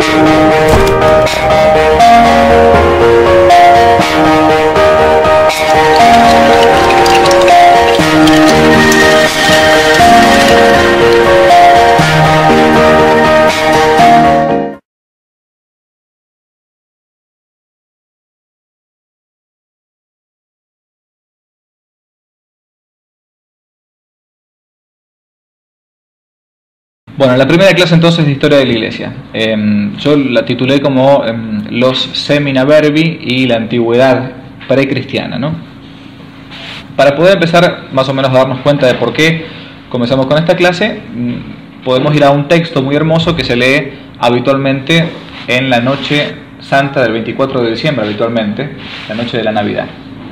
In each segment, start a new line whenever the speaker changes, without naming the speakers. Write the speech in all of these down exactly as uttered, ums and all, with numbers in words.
Bueno, la primera clase entonces de historia de la Iglesia. Eh, yo la titulé como eh, los Semina Verbi y la antigüedad precristiana, ¿no? Para poder empezar más o menos a darnos cuenta de por qué comenzamos con esta clase, podemos ir a un texto muy hermoso que se lee habitualmente en la noche santa del veinticuatro de diciembre, habitualmente, la noche de la Navidad.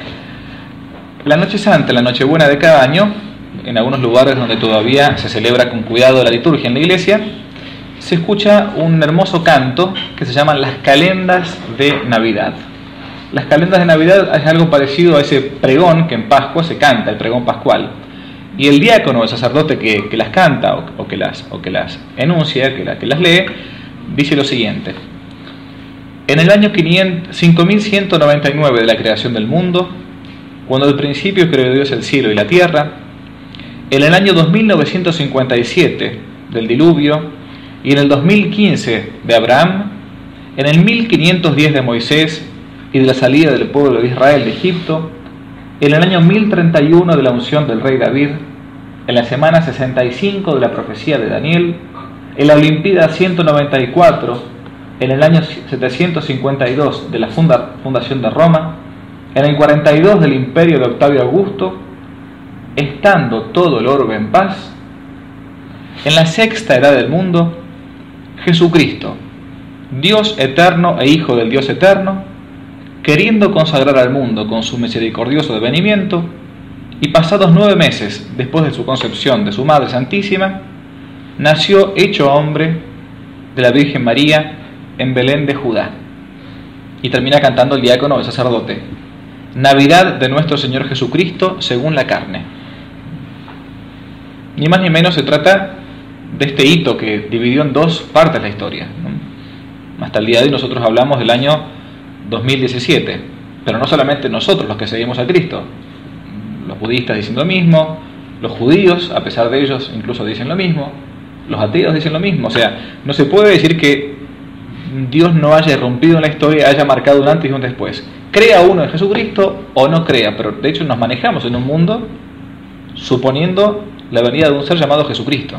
La noche santa, la noche buena de cada año, en algunos lugares donde todavía se celebra con cuidado la liturgia en la iglesia, se escucha un hermoso canto que se llaman las calendas de Navidad. Las calendas de Navidad es algo parecido a ese pregón que en Pascua se canta, el pregón pascual. Y el diácono, el sacerdote que, que las canta o, o, que las, o que las enuncia, que, la, que las lee, dice lo siguiente: en el año cinco mil ciento noventa y nueve de la creación del mundo, cuando al principio creó Dios el cielo y la tierra, en el año dos mil novecientos cincuenta y siete del diluvio y en el dos mil quince de Abraham, en el mil quinientos diez de Moisés y de la salida del pueblo de Israel de Egipto, en el año mil treinta y uno de la unción del rey David, en la semana sesenta y cinco de la profecía de Daniel, en la Olimpíada ciento noventa y cuatro, en el año setecientos cincuenta y dos de la funda, fundación de Roma, en el cuarenta y dos del imperio de Octavio Augusto, estando todo el orbe en paz, en la sexta edad del mundo, Jesucristo, Dios eterno e Hijo del Dios eterno, queriendo consagrar al mundo con su misericordioso devenimiento, y pasados nueve meses después de su concepción de su Madre Santísima, nació hecho hombre de la Virgen María en Belén de Judá. Y termina cantando el diácono o el sacerdote: Navidad de nuestro Señor Jesucristo según la carne. Ni más ni menos se trata de este hito que dividió en dos partes la historia, ¿no? Hasta el día de hoy nosotros hablamos del año dos mil diecisiete, pero no solamente nosotros los que seguimos a Cristo. Los budistas dicen lo mismo, los judíos, a pesar de ellos, incluso dicen lo mismo, los ateos dicen lo mismo. O sea, no se puede decir que Dios no haya irrumpido en la historia, haya marcado un antes y un después. Crea uno en Jesucristo o no crea, pero de hecho nos manejamos en un mundo suponiendo la venida de un ser llamado Jesucristo.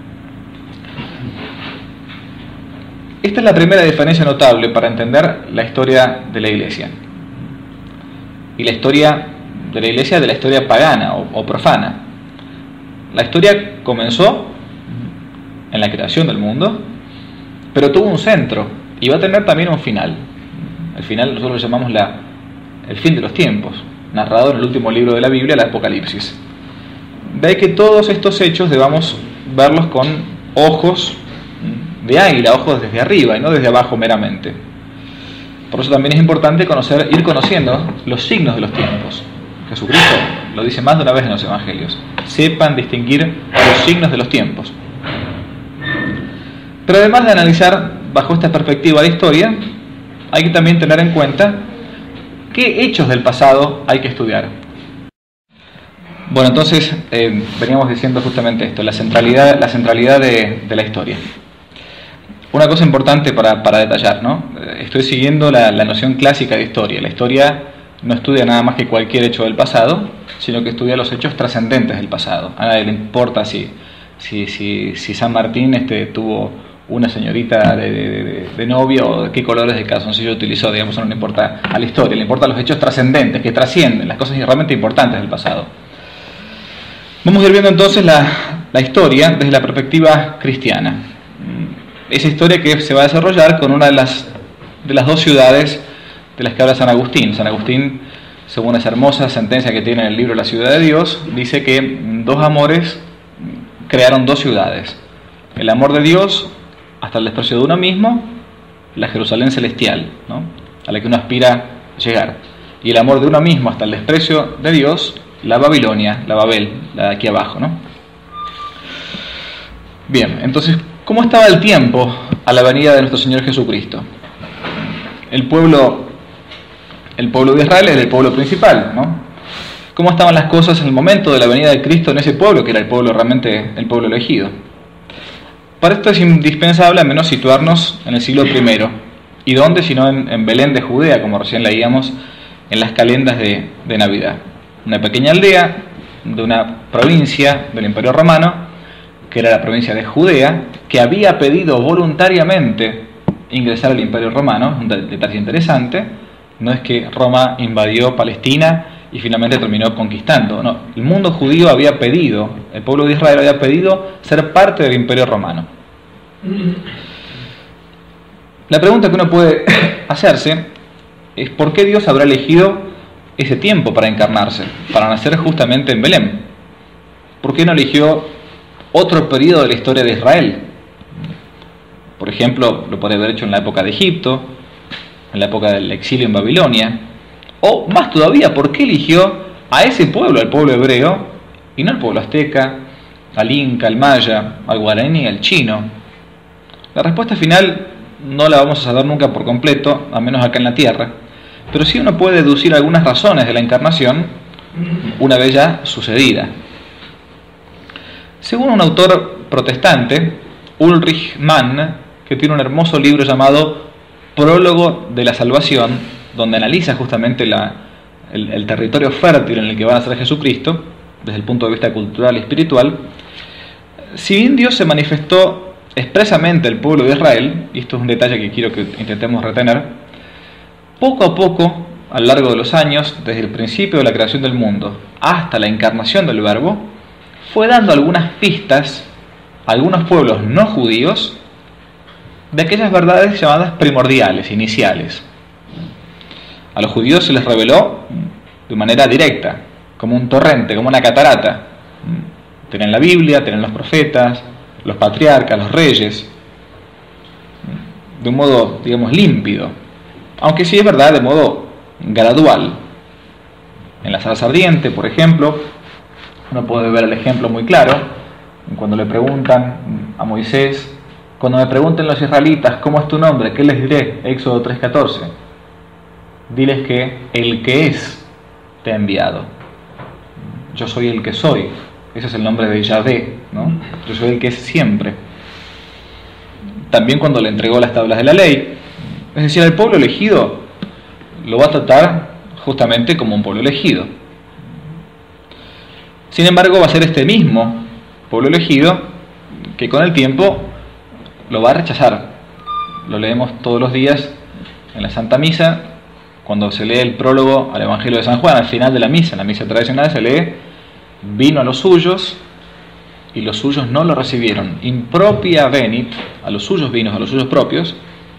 Esta es la primera diferencia notable para entender la historia de la Iglesia. Y la historia de la Iglesia de la historia pagana o, o profana. La historia comenzó en la creación del mundo, pero tuvo un centro y va a tener también un final. El final nosotros lo llamamos la, el fin de los tiempos, narrado en el último libro de la Biblia, el Apocalipsis. De ahí que todos estos hechos debamos verlos con ojos de águila, ojos desde arriba y no desde abajo meramente. Por eso también es importante conocer, ir conociendo los signos de los tiempos. Jesucristo lo dice más de una vez en los evangelios: sepan distinguir los signos de los tiempos. Pero además de analizar bajo esta perspectiva la historia, hay que también tener en cuenta qué hechos del pasado hay que estudiar. Bueno, entonces eh, veníamos diciendo justamente esto, la centralidad, la centralidad de, de la historia. Una cosa importante para, para detallar, ¿no? Estoy siguiendo la, la noción clásica de historia. La historia no estudia nada más que cualquier hecho del pasado, sino que estudia los hechos trascendentes del pasado. A nadie le importa si, si, si, si San Martín este, tuvo una señorita de, de, de, de novia o de qué colores de calzoncillo utilizó, digamos, no le importa a la historia, le importan los hechos trascendentes, que trascienden, las cosas realmente importantes del pasado. Vamos a ir viendo entonces la, la historia desde la perspectiva cristiana. Esa historia que se va a desarrollar con una de las, de las dos ciudades de las que habla San Agustín. San Agustín, según esa hermosa sentencia que tiene en el libro La ciudad de Dios, dice que dos amores crearon dos ciudades: el amor de Dios hasta el desprecio de uno mismo, la Jerusalén celestial, ¿no?, a la que uno aspira llegar, y el amor de uno mismo hasta el desprecio de Dios, la Babilonia, la Babel, la de aquí abajo, ¿no? Bien, entonces, ¿Cómo estaba el tiempo a la venida de nuestro Señor Jesucristo? El pueblo, el pueblo de Israel era el pueblo principal, ¿no? ¿Cómo estaban las cosas en el momento de la venida de Cristo en ese pueblo, que era el pueblo realmente, el pueblo elegido? Para esto es indispensable al menos situarnos en el siglo primero. ¿Y dónde? Sino en, en Belén de Judea, como recién leíamos en las calendas de, de Navidad. Una pequeña aldea de una provincia del Imperio Romano, que era la provincia de Judea, que había pedido voluntariamente ingresar al Imperio Romano. Un detalle interesante, no es que Roma invadió Palestina y finalmente terminó conquistando. No, el mundo judío había pedido, el pueblo de Israel había pedido ser parte del Imperio Romano. La pregunta que uno puede hacerse es ¿por qué Dios habrá elegido ese tiempo para encarnarse, para nacer justamente en Belén? ¿Por qué no eligió otro periodo de la historia de Israel? Por ejemplo, lo podría haber hecho en la época de Egipto, en la época del exilio en Babilonia, o más todavía, ¿por qué eligió a ese pueblo, al pueblo hebreo, y no al pueblo azteca, al inca, al maya, al guaraní, al chino? La respuesta final no la vamos a saber nunca por completo, al menos acá en la tierra, pero sí uno puede deducir algunas razones de la encarnación una vez ya sucedida. Según un autor protestante, Ulrich Mann, que tiene un hermoso libro llamado Prólogo de la Salvación, donde analiza justamente la, el, el territorio fértil en el que va a nacer Jesucristo, desde el punto de vista cultural y espiritual, si bien Dios se manifestó expresamente al pueblo de Israel, y esto es un detalle que quiero que intentemos retener, poco a poco, a lo largo de los años, desde el principio de la creación del mundo hasta la encarnación del Verbo, fue dando algunas pistas a algunos pueblos no judíos de aquellas verdades llamadas primordiales, iniciales. A los judíos se les reveló de manera directa, como un torrente, como una catarata. Tienen la Biblia, tienen los profetas, los patriarcas, los reyes, de un modo, digamos, límpido, aunque sí es verdad, de modo gradual. En la zarza ardiente, por ejemplo, uno puede ver el ejemplo muy claro, cuando le preguntan a Moisés, cuando me pregunten los israelitas, ¿cómo es tu nombre? ¿Qué les diré? Éxodo tres catorce. Diles que el que es te ha enviado. Yo soy el que soy. Ese es el nombre de Yahvé, ¿no? Yo soy el que es siempre. También cuando le entregó las tablas de la ley, es decir, el pueblo elegido lo va a tratar justamente como un pueblo elegido. Sin embargo, va a ser este mismo pueblo elegido que con el tiempo lo va a rechazar. Lo leemos todos los días en la Santa Misa, cuando se lee el prólogo al Evangelio de San Juan, al final de la misa, en la misa tradicional se lee: vino a los suyos y los suyos no lo recibieron. Impropia venit, a los suyos vino, a los suyos propios,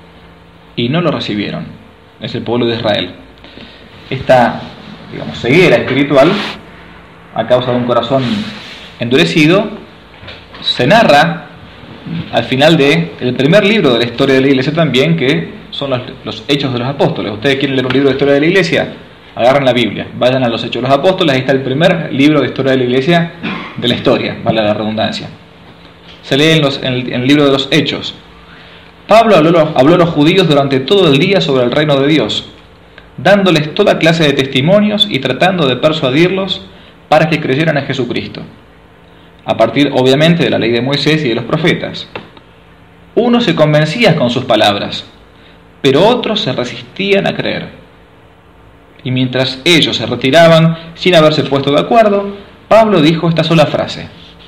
y no lo recibieron. Es el pueblo de Israel. Esta, digamos, ceguera espiritual, a causa de un corazón endurecido, se narra al final del primer libro de la historia de la Iglesia también, que son los, los Hechos de los Apóstoles. Ustedes quieren leer un libro de historia de la Iglesia, agarren la Biblia, vayan a los Hechos de los Apóstoles, ahí está el primer libro de historia de la Iglesia de la historia, vale la redundancia. Se lee en, los, en, el, en el libro de los Hechos. Pablo habló, habló a los judíos durante todo el día sobre el reino de Dios, dándoles toda clase de testimonios y tratando de persuadirlos para que creyeran en Jesucristo, a partir obviamente de la ley de Moisés y de los profetas. Unos se convencían con sus palabras, pero otros se resistían a creer. Y mientras ellos se retiraban sin haberse puesto de acuerdo, Pablo dijo esta sola frase: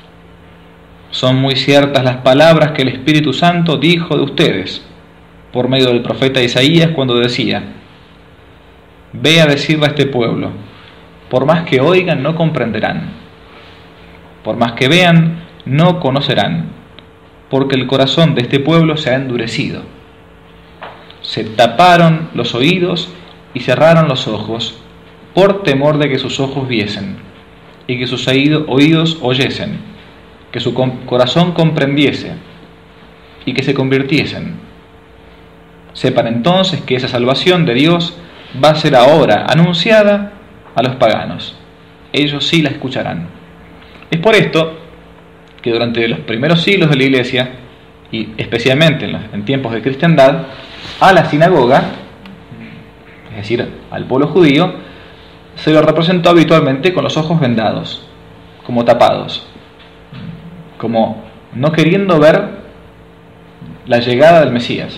son muy ciertas las palabras que el Espíritu Santo dijo de ustedes por medio del profeta Isaías cuando decía: ve a decirle a este pueblo, por más que oigan no comprenderán, por más que vean no conocerán, porque el corazón de este pueblo se ha endurecido. Se taparon los oídos y cerraron los ojos por temor de que sus ojos viesen y que sus oídos oyesen, que su corazón comprendiese y que se convirtiesen. Sepan entonces que esa salvación de Dios va a ser ahora anunciada a los paganos. Ellos sí la escucharán. Es por esto que durante los primeros siglos de la Iglesia, y especialmente en, los, en tiempos de cristiandad, a la sinagoga, es decir, al pueblo judío, se lo representó habitualmente con los ojos vendados, como tapados, como no queriendo ver la llegada del Mesías.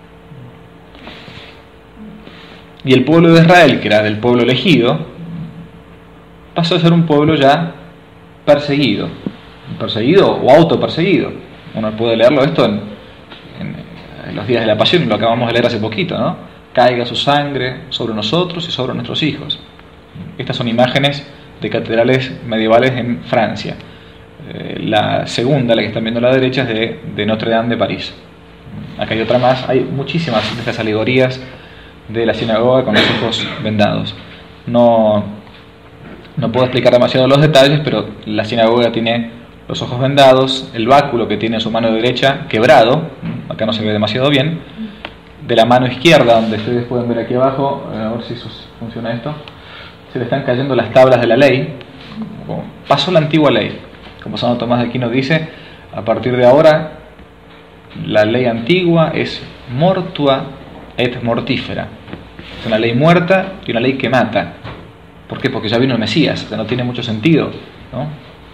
Y el pueblo de Israel, que era del pueblo elegido, pasó a ser un pueblo ya perseguido, perseguido o autoperseguido. Uno puede leerlo esto en, en, en los días de la Pasión, lo acabamos de leer hace poquito, ¿no? Caiga su sangre sobre nosotros y sobre nuestros hijos. Estas son imágenes de catedrales medievales en Francia. Eh, la segunda, la que están viendo a la derecha, es de, de Notre Dame de París. Acá hay otra más. Hay muchísimas de estas alegorías de la sinagoga con los ojos vendados. No, no puedo explicar demasiado los detalles, pero la sinagoga tiene los ojos vendados, el báculo que tiene en su mano derecha quebrado, acá no se ve demasiado bien, de la mano izquierda, donde ustedes pueden ver aquí abajo, a ver si funciona esto, se le están cayendo las tablas de la ley. Pasó la antigua ley, como Santo Tomás de Aquino dice, a partir de ahora la ley antigua es mortua et mortífera, es una ley muerta y una ley que mata. ¿Por qué? Porque ya vino el Mesías, o sea, no tiene mucho sentido, ¿no?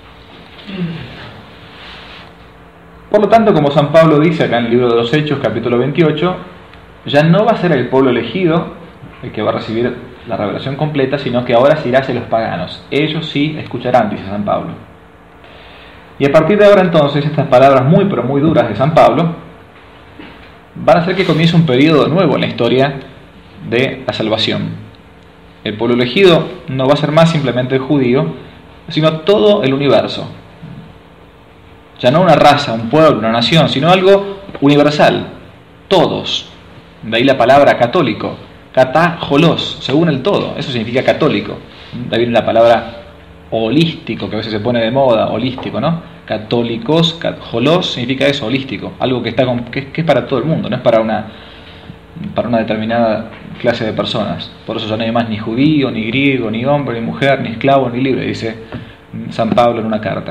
Por lo tanto, como San Pablo dice acá en el libro de los Hechos, capítulo veintiocho, ya no va a ser el pueblo elegido el que va a recibir la revelación completa, sino que ahora se irá hacia los paganos. Ellos sí escucharán, dice San Pablo. Y a partir de ahora entonces, estas palabras muy pero muy duras de San Pablo van a hacer que comience un periodo nuevo en la historia de la salvación. El pueblo elegido no va a ser más simplemente el judío, sino todo el universo. Ya no una raza, un pueblo, una nación, sino algo universal. Todos. De ahí la palabra católico. Katajolos, según el todo. Eso significa católico. De ahí viene la palabra holístico, que a veces se pone de moda, holístico, ¿no? Católicos, holos significa eso, holístico. Algo que, está con, que, que es para todo el mundo, no es para una, para una determinada clase de personas. Por eso ya no hay más ni judío, ni griego, ni hombre, ni mujer, ni esclavo, ni libre, dice San Pablo en una carta.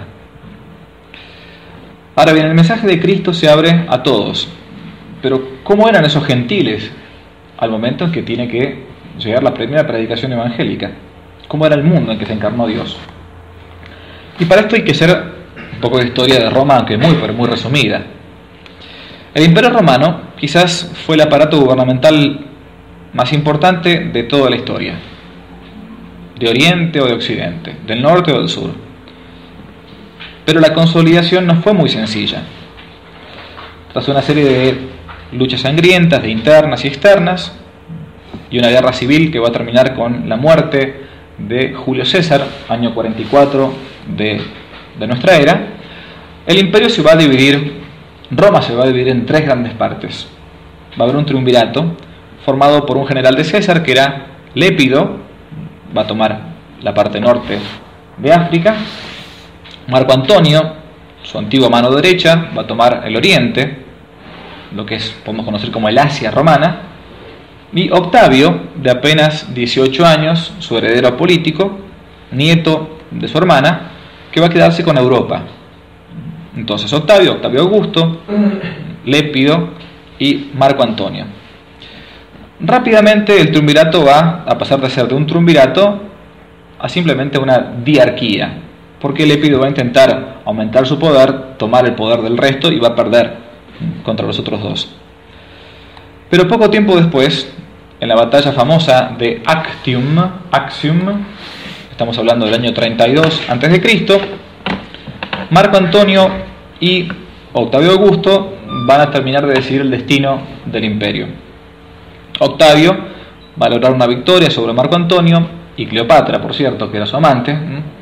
Ahora bien, el mensaje de Cristo se abre a todos. Pero ¿cómo eran esos gentiles al momento en que tiene que llegar la primera predicación evangélica? ¿Cómo era el mundo en que se encarnó Dios? Y para esto hay que hacer un poco de historia de Roma, aunque muy, pero muy resumida. El Imperio Romano quizás fue el aparato gubernamental más importante de toda la historia, de Oriente o de Occidente, del norte o del sur. Pero la consolidación no fue muy sencilla. Tras una serie de luchas sangrientas, de internas y externas, y una guerra civil que va a terminar con la muerte de Julio César, año cuarenta y cuatro de, de nuestra era, el imperio se va a dividir, Roma se va a dividir en tres grandes partes. Va a haber un triunvirato formado por un general de César, que era Lépido, va a tomar la parte norte de África. Marco Antonio, su antigua mano derecha, va a tomar el oriente, lo que es, podemos conocer como el Asia romana. Y Octavio, de apenas dieciocho años, su heredero político, nieto de su hermana, que va a quedarse con Europa. Entonces Octavio, Octavio Augusto, Lépido y Marco Antonio. Rápidamente el triunvirato va a pasar de ser de un triunvirato a simplemente una diarquía, porque Lépido va a intentar aumentar su poder, tomar el poder del resto y va a perder contra los otros dos. Pero poco tiempo después, en la batalla famosa de Actium, Actium, estamos hablando del año treinta y dos antes de Cristo, Marco Antonio y Octavio Augusto van a terminar de decidir el destino del imperio. Octavio va a lograr una victoria sobre Marco Antonio y Cleopatra, por cierto, que era su amante,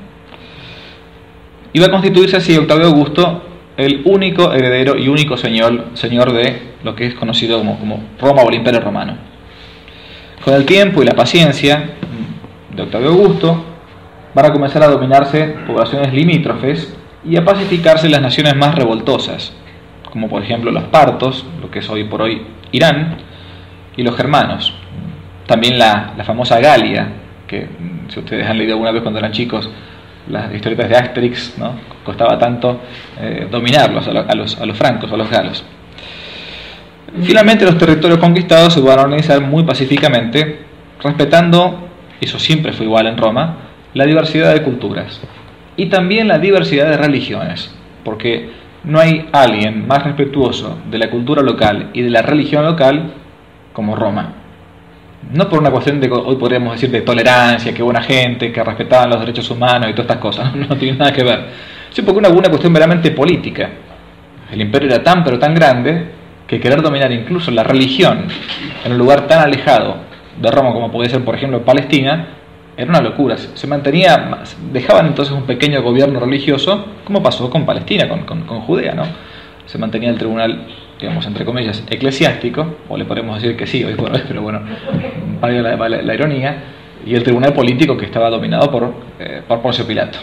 y va a constituirse así Octavio Augusto el único heredero y único señor, señor de lo que es conocido como, como Roma o el Imperio Romano. Con el tiempo y la paciencia de Octavio Augusto van a comenzar a dominarse poblaciones limítrofes y a pacificarse las naciones más revoltosas, como por ejemplo los partos, lo que es hoy por hoy Irán, y los germanos. También la, la famosa Galia, que si ustedes han leído alguna vez cuando eran chicos las historietas de Asterix, ¿no? Costaba tanto eh, dominarlos a, lo, a, los, a los francos, a los galos. Finalmente los territorios conquistados se van a organizar muy pacíficamente, respetando, eso siempre fue igual en Roma, la diversidad de culturas y también la diversidad de religiones, porque no hay alguien más respetuoso de la cultura local y de la religión local como Roma. No por una cuestión de, hoy podríamos decir, de tolerancia, que buena gente, que respetaban los derechos humanos y todas estas cosas, no tiene nada que ver. Sí, porque una, una cuestión meramente política. El imperio era tan pero tan grande que querer dominar incluso la religión en un lugar tan alejado de Roma como podía ser, por ejemplo, Palestina, era una locura. Se mantenía, dejaban entonces un pequeño gobierno religioso, como pasó con Palestina, con, con, con Judea, ¿no? Se mantenía el tribunal, digamos, entre comillas, eclesiástico, o le podemos decir que sí hoy por hoy, pero bueno, valga la, la, la ironía, y el tribunal político que estaba dominado por, eh, por Poncio Pilato.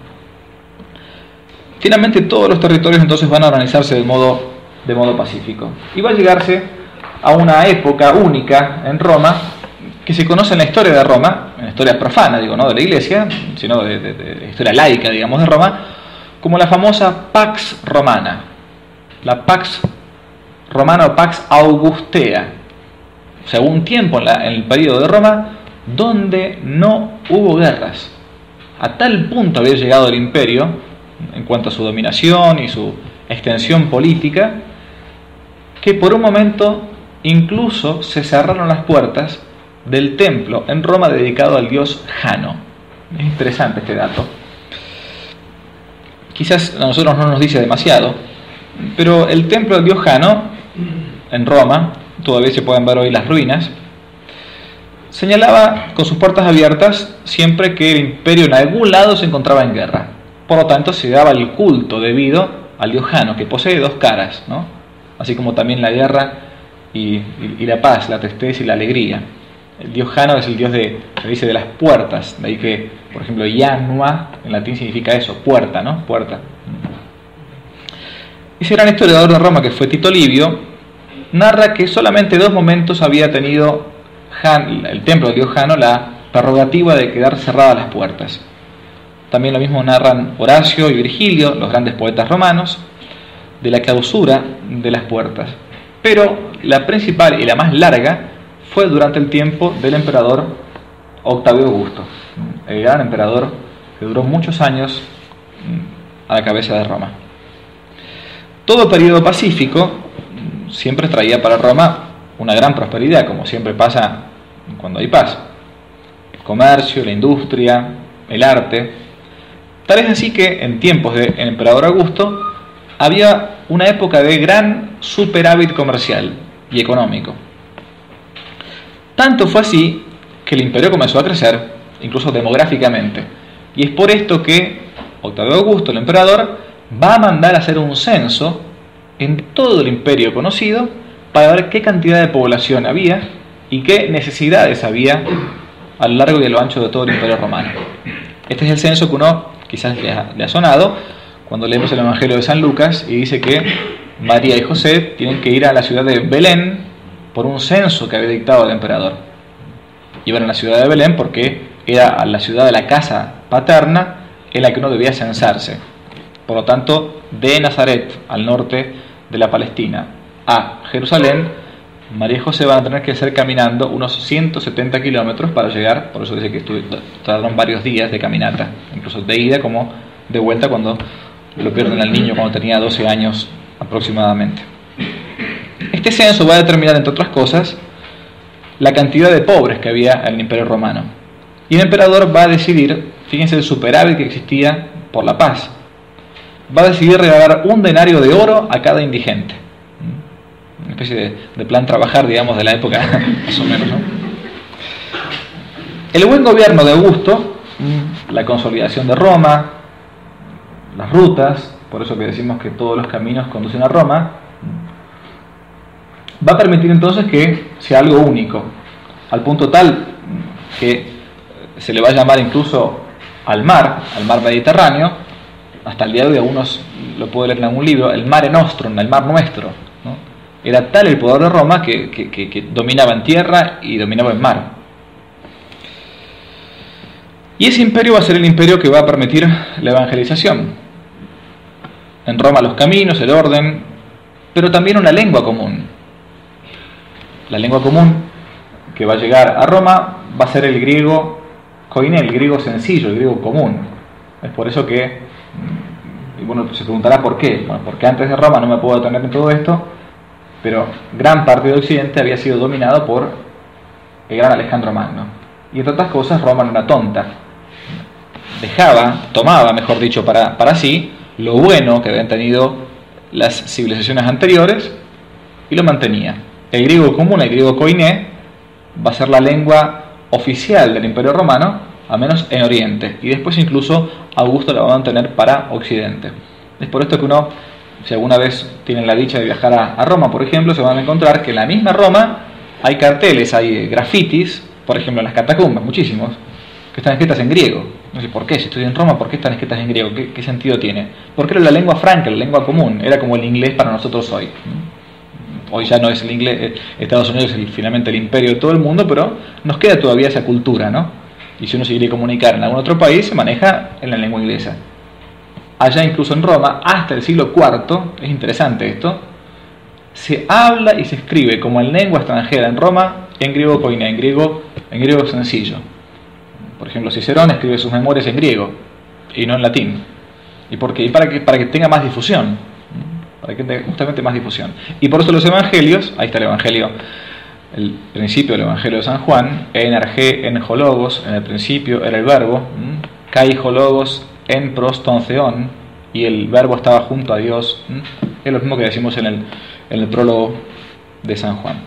Finalmente todos los territorios entonces van a organizarse de modo, de modo pacífico, y va a llegarse a una época única en Roma, que se conoce en la historia de Roma, en la historia profana, digo, no de la Iglesia, sino de, de, de la historia laica, digamos, de Roma, como la famosa Pax Romana, la Pax Romana o Pax Augustea. O sea, hubo un tiempo en, la, en el periodo de Roma donde no hubo guerras. A tal punto había llegado el imperio, en cuanto a su dominación y su extensión política, que por un momento incluso se cerraron las puertas del templo en Roma dedicado al dios Jano. Es interesante este dato. Quizás a nosotros no nos dice demasiado, pero el templo del dios Jano en Roma, todavía se pueden ver hoy las ruinas, señalaba con sus puertas abiertas siempre que el imperio en algún lado se encontraba en guerra. Por lo tanto, se daba el culto debido al dios Jano, que posee dos caras, ¿no? Así como también la guerra y, y, y la paz, la tristeza y la alegría. El dios Jano es el dios de, se dice, de las puertas, de ahí que, por ejemplo, Janua en latín significa eso, puerta, ¿no? Puerta. Ese gran historiador de Roma, que fue Tito Livio, narra que solamente dos momentos había tenido Han, el templo del dios Jano la prerrogativa de quedar cerradas las puertas. También lo mismo narran Horacio y Virgilio, los grandes poetas romanos, de la clausura de las puertas. Pero la principal y la más larga fue durante el tiempo del emperador Octavio Augusto, el gran emperador que duró muchos años a la cabeza de Roma. Todo periodo pacífico siempre traía para Roma una gran prosperidad, como siempre pasa cuando hay paz. El comercio, la industria, el arte. Tal es así que en tiempos del emperador Augusto había una época de gran superávit comercial y económico. Tanto fue así que el imperio comenzó a crecer, incluso demográficamente. Y es por esto que Octavio Augusto, el emperador, va a mandar a hacer un censo en todo el imperio conocido para ver qué cantidad de población había y qué necesidades había a lo largo y a lo ancho de todo el imperio romano. Este es el censo que uno quizás le ha, le ha sonado cuando leemos el Evangelio de San Lucas y dice que María y José tienen que ir a la ciudad de Belén por un censo que había dictado el emperador. Iban a la ciudad de Belén porque era la ciudad de la casa paterna en la que uno debía censarse. Por lo tanto, de Nazaret, al norte de la Palestina, a Jerusalén, María y José van a tener que hacer caminando unos ciento setenta kilómetros para llegar. Por eso dice que tardaron varios días de caminata, incluso de ida como de vuelta, cuando lo pierden al niño cuando tenía doce años aproximadamente. Este censo va a determinar, entre otras cosas, la cantidad de pobres que había en el Imperio Romano. Y el emperador va a decidir, fíjense el superávit que existía por la paz, va a decidir regalar un denario de oro a cada indigente. Una especie de, de plan trabajar, digamos, de la época, más o menos, ¿no? El buen gobierno de Augusto, la consolidación de Roma, las rutas, por eso que decimos que todos los caminos conducen a Roma, va a permitir entonces que sea algo único, al punto tal que se le va a llamar incluso al mar, al mar Mediterráneo, hasta el día de hoy algunos lo pueden leer en algún libro, el Mare Nostrum, el mar nuestro, ¿no? Era tal el poder de Roma que, que, que, que dominaba en tierra y dominaba en mar. Y ese imperio va a ser el imperio que va a permitir la evangelización. En Roma los caminos, el orden, pero también una lengua común. La lengua común que va a llegar a Roma va a ser el griego koiné, el griego sencillo, el griego común. Es por eso que, y bueno, se preguntará por qué. Bueno, porque antes de Roma, no me puedo detener en todo esto, pero gran parte de Occidente había sido dominado por el gran Alejandro Magno. Y entre otras cosas, Roma no era tonta. Dejaba, tomaba, mejor dicho, para, para sí, lo bueno que habían tenido las civilizaciones anteriores y lo mantenía. El griego común, el griego koiné, va a ser la lengua oficial del Imperio Romano, al menos en Oriente, y después incluso Augusto la va a mantener para Occidente. Es por esto que uno, si alguna vez tienen la dicha de viajar a, a Roma, por ejemplo, se van a encontrar que en la misma Roma hay carteles, hay grafitis, por ejemplo en las catacumbas, muchísimos, que están escritas en griego. No sé por qué, si estoy en Roma, ¿por qué están escritas en griego? ¿Qué, qué sentido tiene? Porque era la lengua franca, la lengua común, era como el inglés para nosotros hoy. Hoy ya no es el inglés, Estados Unidos es el, finalmente el imperio de todo el mundo, pero nos queda todavía esa cultura, ¿no? Y si uno se quiere comunicar en algún otro país, se maneja en la lengua inglesa. Allá incluso en Roma, hasta el siglo cuarto, es interesante esto, se habla y se escribe como en lengua extranjera en Roma, en griego koiné, en griego, en griego sencillo. Por ejemplo, Cicerón escribe sus memorias en griego y no en latín. ¿Y por qué? Y para que, para que tenga más difusión. Para que tenga justamente más difusión. Y por eso los evangelios, ahí está el evangelio, el principio del evangelio de San Juan, en arge, en hologos, en el principio era el verbo, kai hologos, en proston theon, y el verbo estaba junto a Dios. Es lo mismo que decimos en el, en el prólogo de San Juan.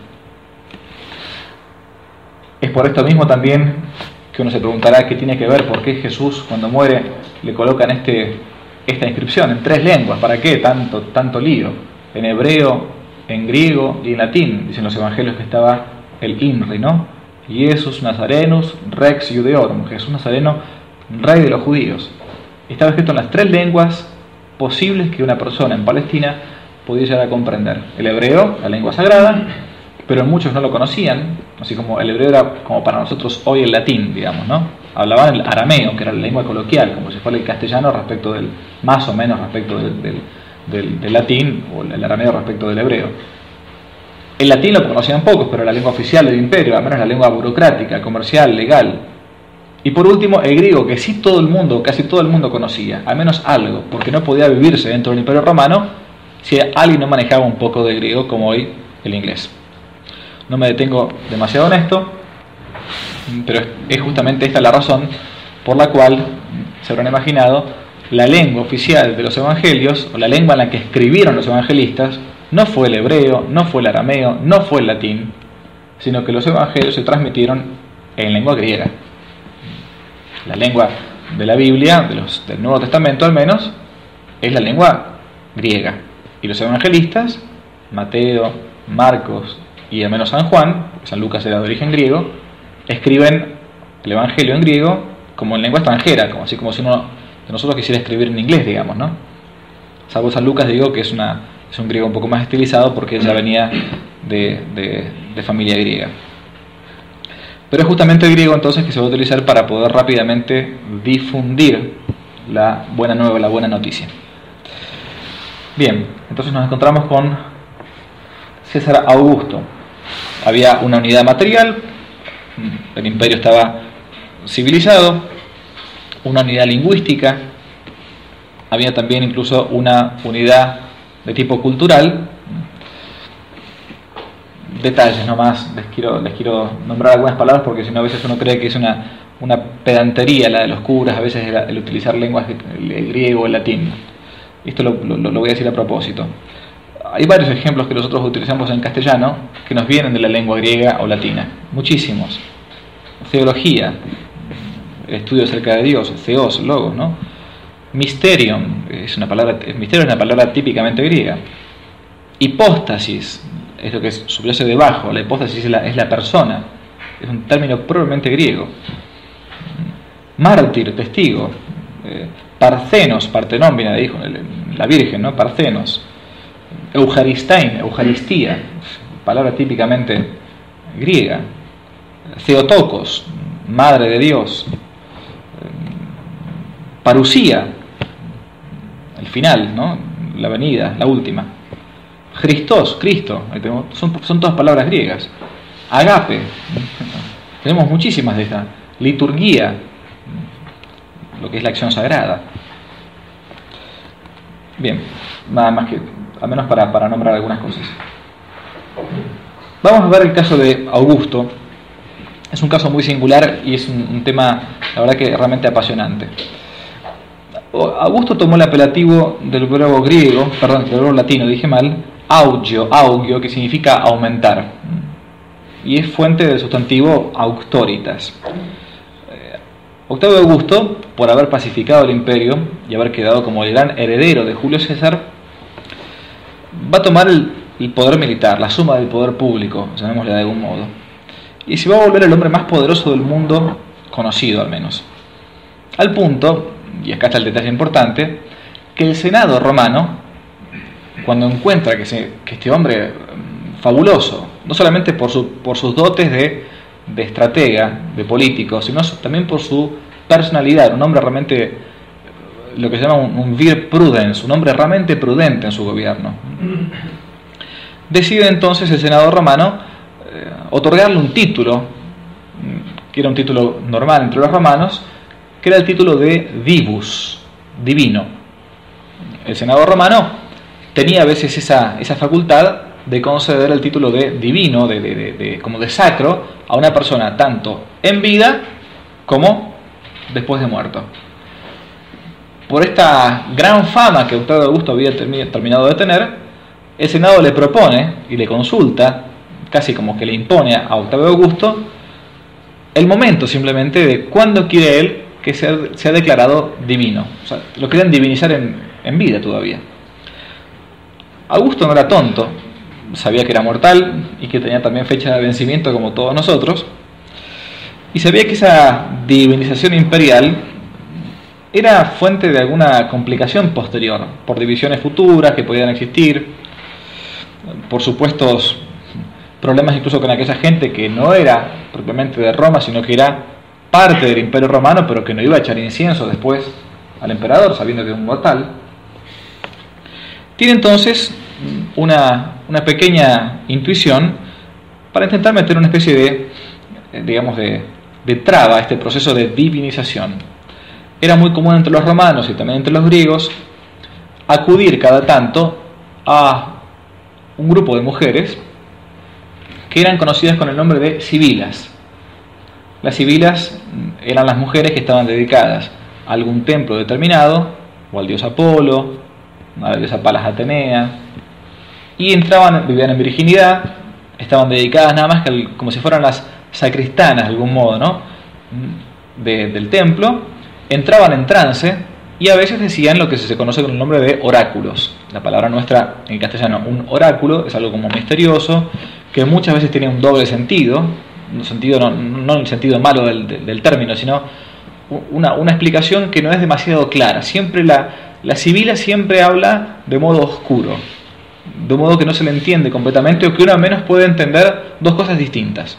Es por esto mismo también que uno se preguntará qué tiene que ver, por qué Jesús cuando muere le colocan este, esta inscripción en tres lenguas. ¿Para qué tanto, tanto lío? En hebreo, en griego y en latín. Dicen los evangelios que estaba el INRI, ¿no? Jesús Nazarenus Rex Judeorum, Jesús Nazareno, rey de los judíos. Estaba escrito en las tres lenguas posibles que una persona en Palestina podía llegar a comprender. El hebreo, la lengua sagrada, pero muchos no lo conocían, así como el hebreo era como para nosotros hoy el latín, digamos, ¿no? Hablaban el arameo, que era la lengua coloquial, como si fuera el castellano respecto del, más o menos respecto del, del, del, del latín, o el arameo respecto del hebreo. El latín lo conocían pocos, pero era la lengua oficial del imperio, al menos la lengua burocrática, comercial, legal. Y por último, el griego, que sí todo el mundo, casi todo el mundo conocía, al menos algo, porque no podía vivirse dentro del imperio romano si alguien no manejaba un poco de griego, como hoy el inglés. No me detengo demasiado en esto, pero es justamente esta la razón por la cual, se habrán imaginado, la lengua oficial de los evangelios, o la lengua en la que escribieron los evangelistas, no fue el hebreo, no fue el arameo, no fue el latín, sino que los evangelios se transmitieron en lengua griega. La lengua de la Biblia, de los, del Nuevo Testamento al menos, es la lengua griega. Y los evangelistas, Mateo, Marcos y al menos San Juan, San Lucas era de origen griego, escriben el evangelio en griego como en lengua extranjera, como así como si uno de nosotros quisiera escribir en inglés, digamos, ¿no? Salvo San Lucas, digo que es, una, es un griego un poco más estilizado porque ella venía de, de, de familia griega. Pero es justamente el griego entonces que se va a utilizar para poder rápidamente difundir la buena nueva, la buena noticia. Bien, entonces nos encontramos con César Augusto. Había una unidad material, el imperio estaba civilizado, una unidad lingüística, había también incluso una unidad de tipo cultural. Detalles nomás, les quiero, les quiero nombrar algunas palabras porque si no a veces uno cree que es una, una pedantería la de los curas, a veces el, el utilizar lenguas, el, el griego o el latín. Esto lo, lo, lo voy a decir a propósito. Hay varios ejemplos que nosotros utilizamos en castellano que nos vienen de la lengua griega o latina, muchísimos. Teología, el estudio acerca de Dios, theos, logos, ¿no? Mysterium, es una palabra, misterio es una palabra típicamente griega. Hipóstasis, es lo que subyace debajo, la hipóstasis es la, es la persona, es un término probablemente griego. Mártir, testigo, eh, parcenos, partenón viene de hijo, la Virgen, ¿no? Parcenos. Eucharistein, Eucaristía, palabra típicamente griega. Theotokos, madre de Dios. Parusía, el final, ¿no? La venida, la última. Christos, Cristo, son, son todas palabras griegas. Agape, tenemos muchísimas de estas. Liturgia, lo que es la acción sagrada. Bien, nada más que, al menos para, para nombrar algunas cosas. Vamos a ver el caso de Augusto. Es un caso muy singular y es un, un tema, la verdad, que realmente apasionante. Augusto tomó el apelativo del verbo griego, perdón, del verbo latino, dije mal, augio, augio, que significa aumentar, y es fuente del sustantivo auctoritas. Octavio Augusto, por haber pacificado el imperio y haber quedado como el gran heredero de Julio César, va a tomar el, el poder militar, la suma del poder público, llamémosle de algún modo, y se va a volver el hombre más poderoso del mundo conocido, al menos. Al punto, y acá está el detalle importante, que el Senado romano, cuando encuentra que, se, que este hombre fabuloso, no solamente por, su, por sus dotes de, de estratega, de político, sino también por su personalidad, un hombre realmente, lo que se llama un, un vir prudens, un hombre realmente prudente en su gobierno, decide entonces el Senado romano eh, otorgarle un título, que era un título normal entre los romanos, que era el título de divus, divino. El Senado romano tenía a veces esa, esa facultad de conceder el título de divino, de, de, de, de, como de sacro, a una persona tanto en vida como después de muerto. Por esta gran fama que Octavio Augusto había terminado de tener, el Senado le propone y le consulta, casi como que le impone a Octavio Augusto, el momento simplemente de cuándo quiere él que sea, sea declarado divino. O sea, lo quieren divinizar en, en vida todavía. Augusto no era tonto, sabía que era mortal y que tenía también fecha de vencimiento como todos nosotros, y sabía que esa divinización imperial era fuente de alguna complicación posterior, por divisiones futuras que podían existir, por supuestos problemas incluso con aquella gente que no era propiamente de Roma, sino que era parte del Imperio Romano, pero que no iba a echar incienso después al emperador, sabiendo que era un mortal. Tiene entonces una, una pequeña intuición para intentar meter una especie de, digamos, de, de traba a este proceso de divinización. Era muy común entre los romanos y también entre los griegos acudir cada tanto a un grupo de mujeres que eran conocidas con el nombre de sibilas. Las sibilas eran las mujeres que estaban dedicadas a algún templo determinado, o al dios Apolo, a la diosa Palas Atenea, y entraban, vivían en virginidad, estaban dedicadas nada más que al, como si fueran las sacristanas de algún modo, ¿no? de, del templo, entraban en trance y a veces decían lo que se conoce con el nombre de oráculos. La palabra nuestra en castellano, un oráculo, es algo como misterioso, que muchas veces tiene un doble sentido, un sentido no, no en el sentido malo del, del término, sino una, una explicación que no es demasiado clara. Siempre la, la sibila siempre habla de modo oscuro, de modo que no se le entiende completamente, o que uno al menos puede entender dos cosas distintas.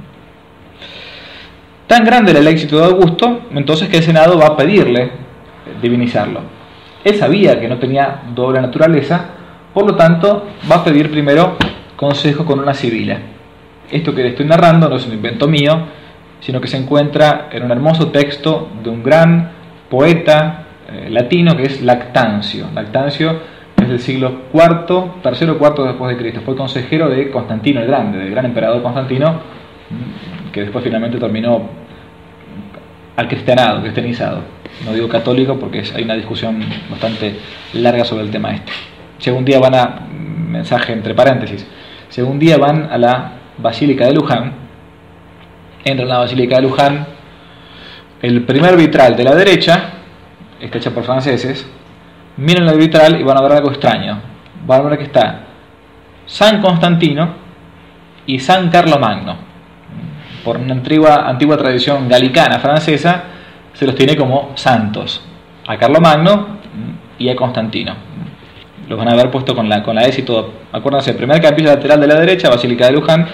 Tan grande era el éxito de Augusto, entonces, que el Senado va a pedirle divinizarlo. Él sabía que no tenía doble naturaleza, por lo tanto va a pedir primero consejo con una sibila. Esto que le estoy narrando no es un invento mío, sino que se encuentra en un hermoso texto de un gran poeta eh, latino que es Lactancio. Lactancio es del siglo cuarto, tercero o cuarto después de Cristo. Fue consejero de Constantino el Grande, del gran emperador Constantino, que después finalmente terminó al cristianado, cristianizado. No digo católico porque hay una discusión bastante larga sobre el tema este. Si algún día van a, mensaje entre paréntesis, si algún día van a la Basílica de Luján, entran a la Basílica de Luján, el primer vitral de la derecha, está hecha por franceses, miren el vitral y van a ver algo extraño. Van a ver que está San Constantino y San Carlomagno. Por una antigua, antigua tradición galicana francesa, se los tiene como santos, a Carlomagno y a Constantino. Los van a haber puesto con la, con la S y todo. Acuérdense, el primer capilla lateral de la derecha, Basílica de Luján,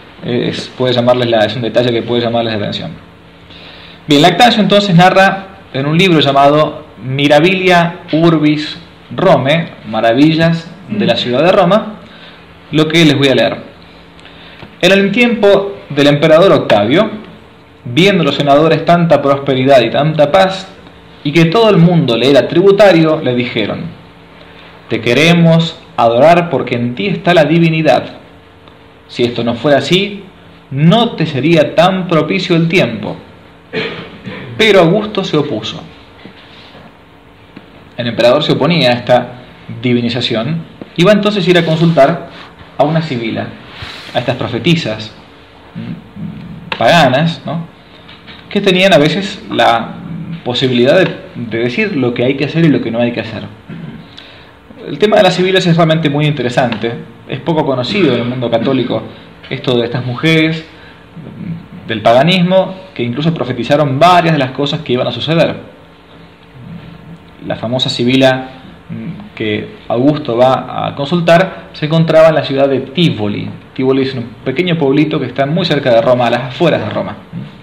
es, puede llamarles la, es un detalle que puede llamarles la atención. Bien, Lactancio entonces narra en un libro llamado Mirabilia Urbis Rome, Maravillas de la ciudad de Roma, lo que les voy a leer. En el tiempo del emperador Octavio, viendo los senadores tanta prosperidad y tanta paz, y que todo el mundo le era tributario, le dijeron: te queremos adorar porque en ti está la divinidad. Si esto no fuera así, no te sería tan propicio el tiempo. Pero Augusto se opuso. El emperador se oponía a esta divinización. Iba entonces a ir a consultar a una sibila, a estas profetisas paganas, ¿no?, que tenían a veces la posibilidad de, de decir lo que hay que hacer y lo que no hay que hacer. El tema de las sibilas es realmente muy interesante. Es poco conocido en el mundo católico esto de estas mujeres del paganismo que incluso profetizaron varias de las cosas que iban a suceder. La famosa sibila que Augusto va a consultar se encontraba en la ciudad de Tivoli. Tivoli es un pequeño pueblito que está muy cerca de Roma, a las afueras de Roma.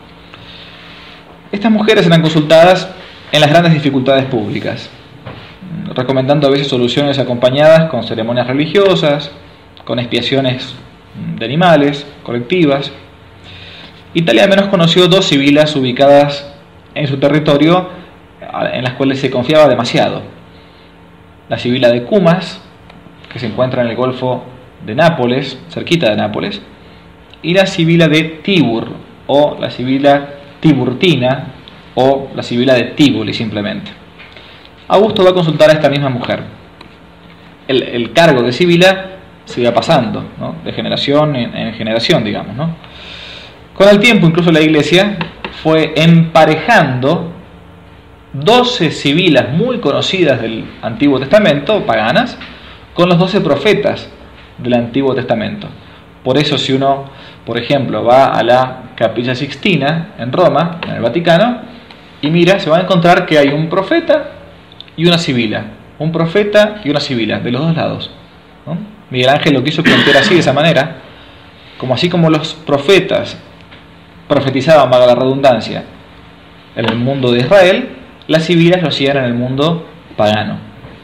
Estas mujeres eran consultadas en las grandes dificultades públicas, recomendando a veces soluciones acompañadas con ceremonias religiosas, con expiaciones de animales, colectivas. Italia al menos conoció dos sibilas ubicadas en su territorio en las cuales se confiaba demasiado. La sibila de Cumas, que se encuentra en el Golfo de Nápoles, cerquita de Nápoles, y la sibila de Tibur, o la sibila tiburtina, o la sibila de Tivoli simplemente. Augusto va a consultar a esta misma mujer. El, el cargo de sibila se iba pasando, ¿no?, de generación en, en generación, digamos, ¿no? Con el tiempo, incluso la Iglesia fue emparejando doce sibilas muy conocidas del Antiguo Testamento, paganas, con los doce profetas del Antiguo Testamento. Por eso, si uno, por ejemplo, va a la Capilla Sixtina en Roma, en el Vaticano, y mira, se va a encontrar que hay un profeta y una sibila, un profeta y una sibila, de los dos lados, ¿no? Miguel Ángel lo quiso plantear así, de esa manera, como así como los profetas profetizaban, valga la redundancia, en el mundo de Israel, las sibilas lo hacían en el mundo pagano.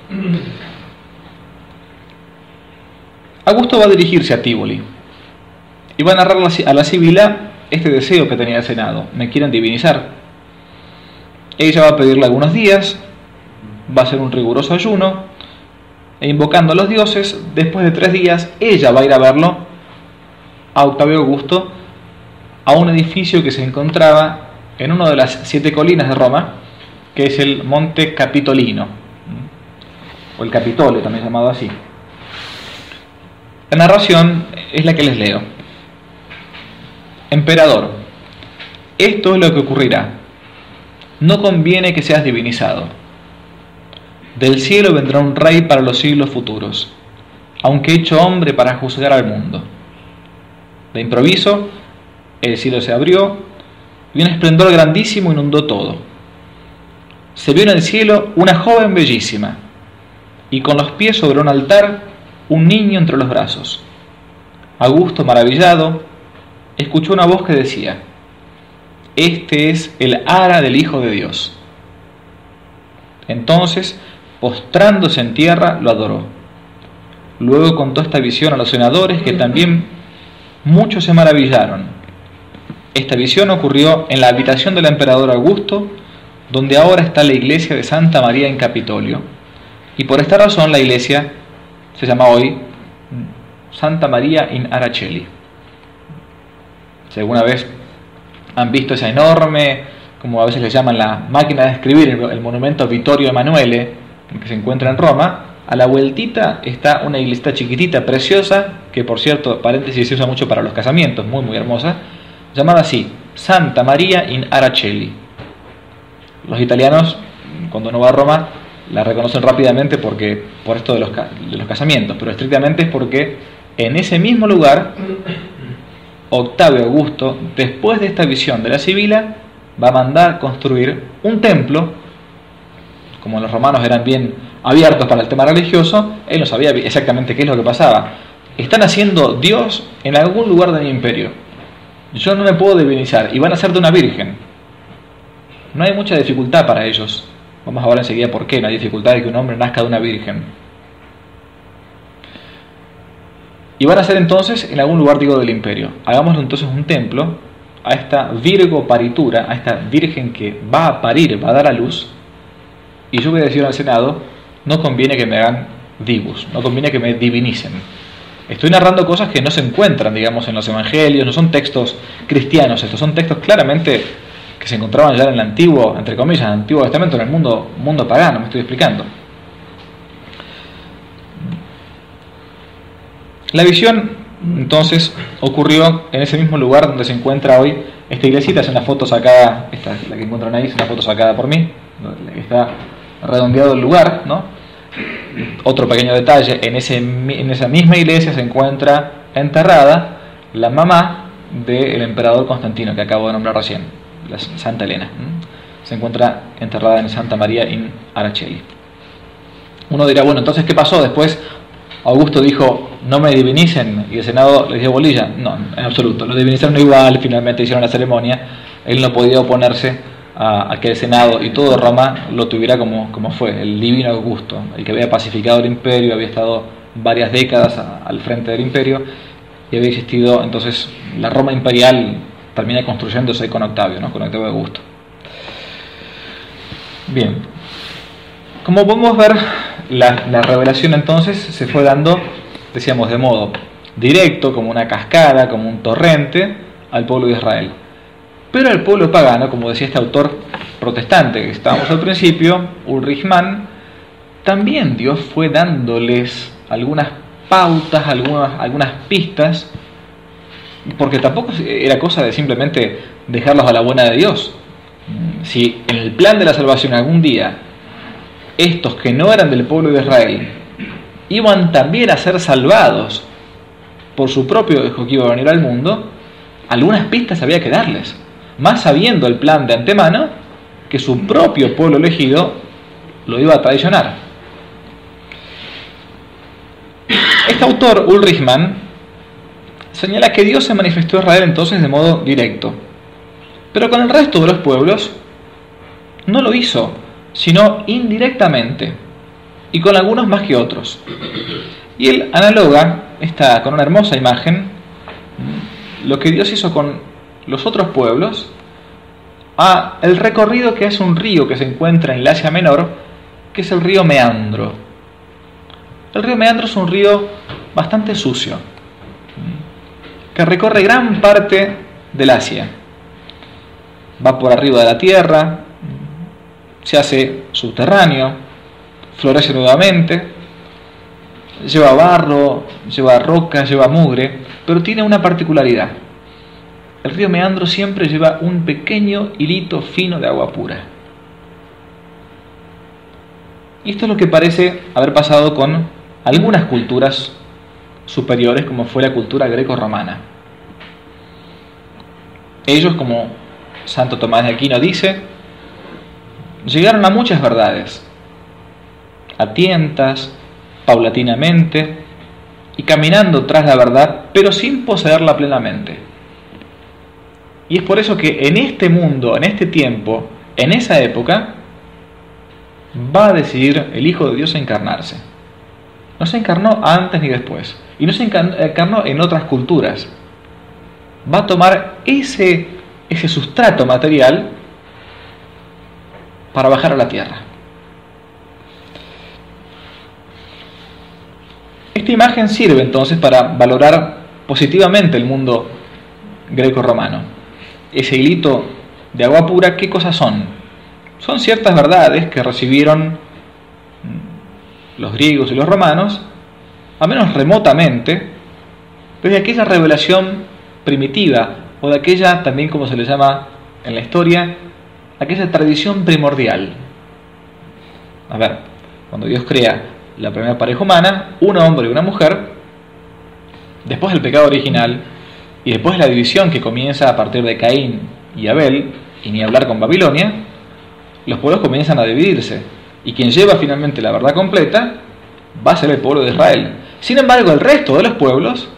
Augusto va a dirigirse a Tivoli y va a narrar a la sibila este deseo que tenía el Senado: me quieren divinizar. Ella va a pedirle algunos días, va a hacer un riguroso ayuno, e invocando a los dioses, después de tres días, ella va a ir a verlo, a Octavio Augusto, a un edificio que se encontraba en una de las siete colinas de Roma, que es el Monte Capitolino, o el Capitolio, también llamado así. La narración es la que les leo. Emperador, esto es lo que ocurrirá. No conviene que seas divinizado. Del cielo vendrá un rey para los siglos futuros, aunque hecho hombre para juzgar al mundo. De improviso, el cielo se abrió y un esplendor grandísimo inundó todo. Se vio en el cielo una joven bellísima, y con los pies sobre un altar, un niño entre los brazos. Augusto, maravillado, escuchó una voz que decía: este es el ara del Hijo de Dios. Entonces, postrándose en tierra, lo adoró. Luego contó esta visión a los senadores, que también muchos se maravillaron. Esta visión ocurrió en la habitación del emperador Augusto, donde ahora está la iglesia de Santa María en Capitolio, y por esta razón la iglesia se llama hoy Santa María in Ara-Coeli. Si alguna vez han visto esa enorme, como a veces le llaman la máquina de escribir, el monumento Vittorio Emanuele, que se encuentra en Roma, a la vueltita está una iglesita chiquitita, preciosa, que por cierto, paréntesis, se usa mucho para los casamientos, muy muy hermosa, llamada así, Santa María in Ara-Coeli. Los italianos, cuando uno va a Roma, la reconocen rápidamente porque por esto de los, de los casamientos, pero estrictamente es porque en ese mismo lugar, Octavio Augusto, después de esta visión de la sibila, va a mandar construir un templo. Como los romanos eran bien abiertos para el tema religioso, él no sabía exactamente qué es lo que pasaba. Están haciendo Dios en algún lugar de mi imperio. Yo no me puedo divinizar y van a ser de una virgen. no hay mucha dificultad para ellos. Vamos a ver enseguida por qué no hay dificultad de que un hombre nazca de una virgen. Y van a ser entonces en algún lugar, digo, del imperio. Hagámosle entonces un templo a esta virgo paritura, a esta virgen que va a parir, va a dar a luz. Y yo voy a decir al Senado, no conviene que me hagan divus, no conviene que me divinicen. Estoy narrando cosas que no se encuentran, digamos, en los evangelios, no son textos cristianos, estos son textos claramente que se encontraban ya en el antiguo, entre comillas, en el Antiguo Testamento, en el mundo, mundo pagano, me estoy explicando. La visión, entonces, ocurrió en ese mismo lugar donde se encuentra hoy esta iglesita. Es una foto sacada, esta la que encuentran ahí, es una foto sacada por mí, la que está redondeado el lugar, ¿no? Otro pequeño detalle, en, ese, en esa misma iglesia se encuentra enterrada la mamá del emperador Constantino, que acabo de nombrar recién, la Santa Elena. Se encuentra enterrada en Santa María in Araceli. Uno dirá, bueno, entonces, ¿qué pasó? Después Augusto dijo, no me divinicen, y el Senado les dio bolilla. No, en absoluto, lo divinizaron igual, finalmente hicieron la ceremonia. Él no podía oponerse a, a que el Senado y todo Roma lo tuviera como, como fue, el divino Augusto, el que había pacificado el imperio, había estado varias décadas a, al frente del imperio, y había existido, entonces, la Roma imperial termina construyéndose con Octavio, ¿no? Con Octavio Augusto. Bien, como podemos ver, la, la revelación entonces se fue dando, decíamos, de modo directo, como una cascada, como un torrente, al pueblo de Israel. Pero al pueblo pagano, como decía este autor protestante que estábamos al principio, Ulrich Mann, también Dios fue dándoles algunas pautas, algunas, algunas pistas, porque tampoco era cosa de simplemente dejarlos a la buena de Dios. Si en el plan de la salvación algún día estos que no eran del pueblo de Israel iban también a ser salvados por su propio Hijo que iba a venir al mundo, algunas pistas había que darles, más sabiendo el plan de antemano que su propio pueblo elegido lo iba a traicionar. Este autor, Ulrich Mann, señala que Dios se manifestó a Israel entonces de modo directo, pero con el resto de los pueblos no lo hizo, sino indirectamente, y con algunos más que otros. Y él analoga esta, con una hermosa imagen, lo que Dios hizo con los otros pueblos a el recorrido que hace un río que se encuentra en el Asia Menor, que es el río Meandro. El río Meandro es un río bastante sucio, que recorre gran parte del Asia. Va por arriba de la tierra, se hace subterráneo, florece nuevamente, lleva barro, lleva roca, lleva mugre, pero tiene una particularidad. El río Meandro siempre lleva un pequeño hilito fino de agua pura. Y esto es lo que parece haber pasado con algunas culturas superiores, como fue la cultura greco-romana. Ellos, como Santo Tomás de Aquino dice, llegaron a muchas verdades, a tientas, paulatinamente, y caminando tras la verdad, pero sin poseerla plenamente. Y es por eso que en este mundo, en este tiempo, en esa época, va a decidir el Hijo de Dios encarnarse. No se encarnó antes ni después, y no se encarnó en otras culturas. Va a tomar ese, ese sustrato material para bajar a la tierra. Esta imagen sirve entonces para valorar positivamente el mundo greco-romano. Ese hilito de agua pura, ¿qué cosas son? Son ciertas verdades que recibieron los griegos y los romanos, a menos remotamente, desde aquella revelación primitiva, o de aquella, también como se le llama en la historia, aquella tradición primordial. A ver, cuando Dios crea la primera pareja humana, un hombre y una mujer, después del pecado original, y después de la división que comienza a partir de Caín y Abel, y ni hablar con Babilonia, los pueblos comienzan a dividirse, y quien lleva finalmente la verdad completa va a ser el pueblo de Israel. Sin embargo, el resto de los pueblos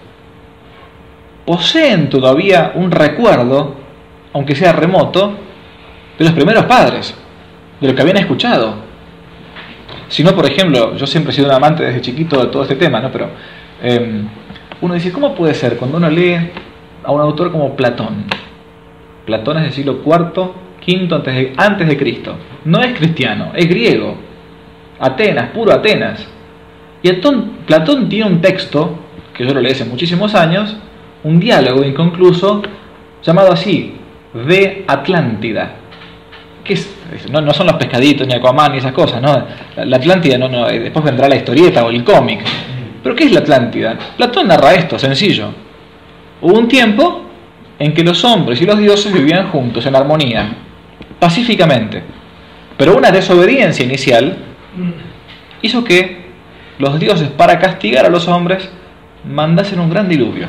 poseen todavía un recuerdo, aunque sea remoto, de los primeros padres, de lo que habían escuchado. Si no, por ejemplo, yo siempre he sido un amante desde chiquito de todo este tema, ¿no? Pero eh, uno dice, ¿cómo puede ser cuando uno lee a un autor como Platón? Platón es del siglo cuarto, quinto antes de, antes de Cristo. No es cristiano, es griego. Atenas, puro Atenas. Y Platón, Platón tiene un texto, que yo lo leí hace muchísimos años, un diálogo inconcluso, llamado así, de Atlántida. ¿Qué es? No, no son los pescaditos, ni Aquaman, ni esas cosas, ¿no? La Atlántida, no, no, después vendrá la historieta o el cómic. ¿Pero qué es la Atlántida? Platón narra esto, sencillo. Hubo un tiempo en que los hombres y los dioses vivían juntos, en armonía, pacíficamente. Pero una desobediencia inicial hizo que los dioses, para castigar a los hombres, mandasen un gran diluvio.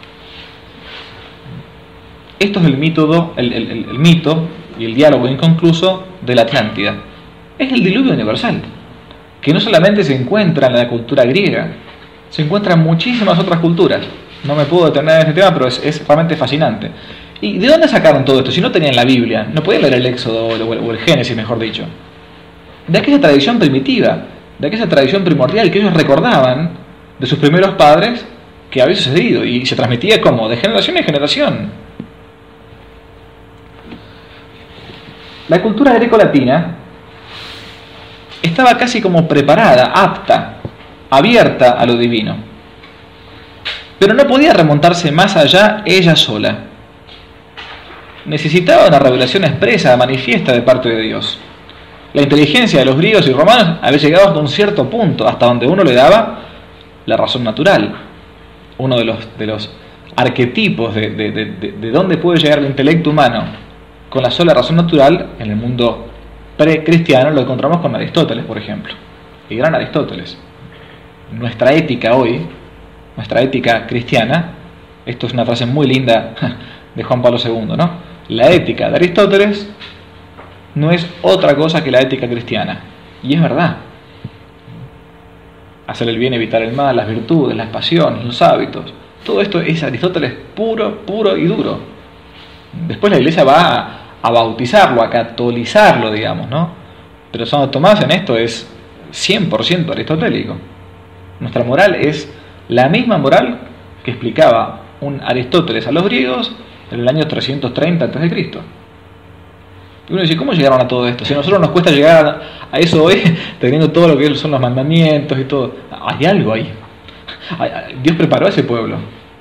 Esto es el mito, el, el, el, el mito y el diálogo inconcluso de la Atlántida. Es el diluvio universal, que no solamente se encuentra en la cultura griega, se encuentra en muchísimas otras culturas. No me puedo detener en este tema, pero es, es realmente fascinante. ¿Y de dónde sacaron todo esto? Si no tenían la Biblia, no podían leer el Éxodo o el, o el Génesis, mejor dicho. De aquella tradición primitiva, de aquella tradición primordial que ellos recordaban de sus primeros padres que había sucedido y se transmitía como de generación en generación. La cultura greco-latina estaba casi como preparada, apta, abierta a lo divino, pero no podía remontarse más allá ella sola. Necesitaba una revelación expresa, manifiesta de parte de Dios. La inteligencia de los griegos y romanos había llegado hasta un cierto punto, hasta donde uno le daba la razón natural. Uno de los, de los arquetipos de, de, de, de, de dónde puede llegar el intelecto humano con la sola razón natural, en el mundo pre-cristiano lo encontramos con Aristóteles, por ejemplo. El gran Aristóteles. Nuestra ética hoy, nuestra ética cristiana, esto es una frase muy linda de Juan Pablo segundo, ¿no? La ética de Aristóteles no es otra cosa que la ética cristiana. Y es verdad. Hacer el bien, evitar el mal, las virtudes, las pasiones, los hábitos. Todo esto es Aristóteles puro, puro y duro. Después la iglesia va a, a bautizarlo, a catolizarlo, digamos, ¿no? Pero Santo Tomás en esto es cien por ciento aristotélico. Nuestra moral es la misma moral que explicaba un Aristóteles a los griegos en el año trescientos treinta antes de Cristo. Y uno dice, ¿cómo llegaron a todo esto? Si a nosotros nos cuesta llegar a eso hoy, teniendo todo lo que son los mandamientos y todo. Hay algo ahí. Dios preparó a ese pueblo.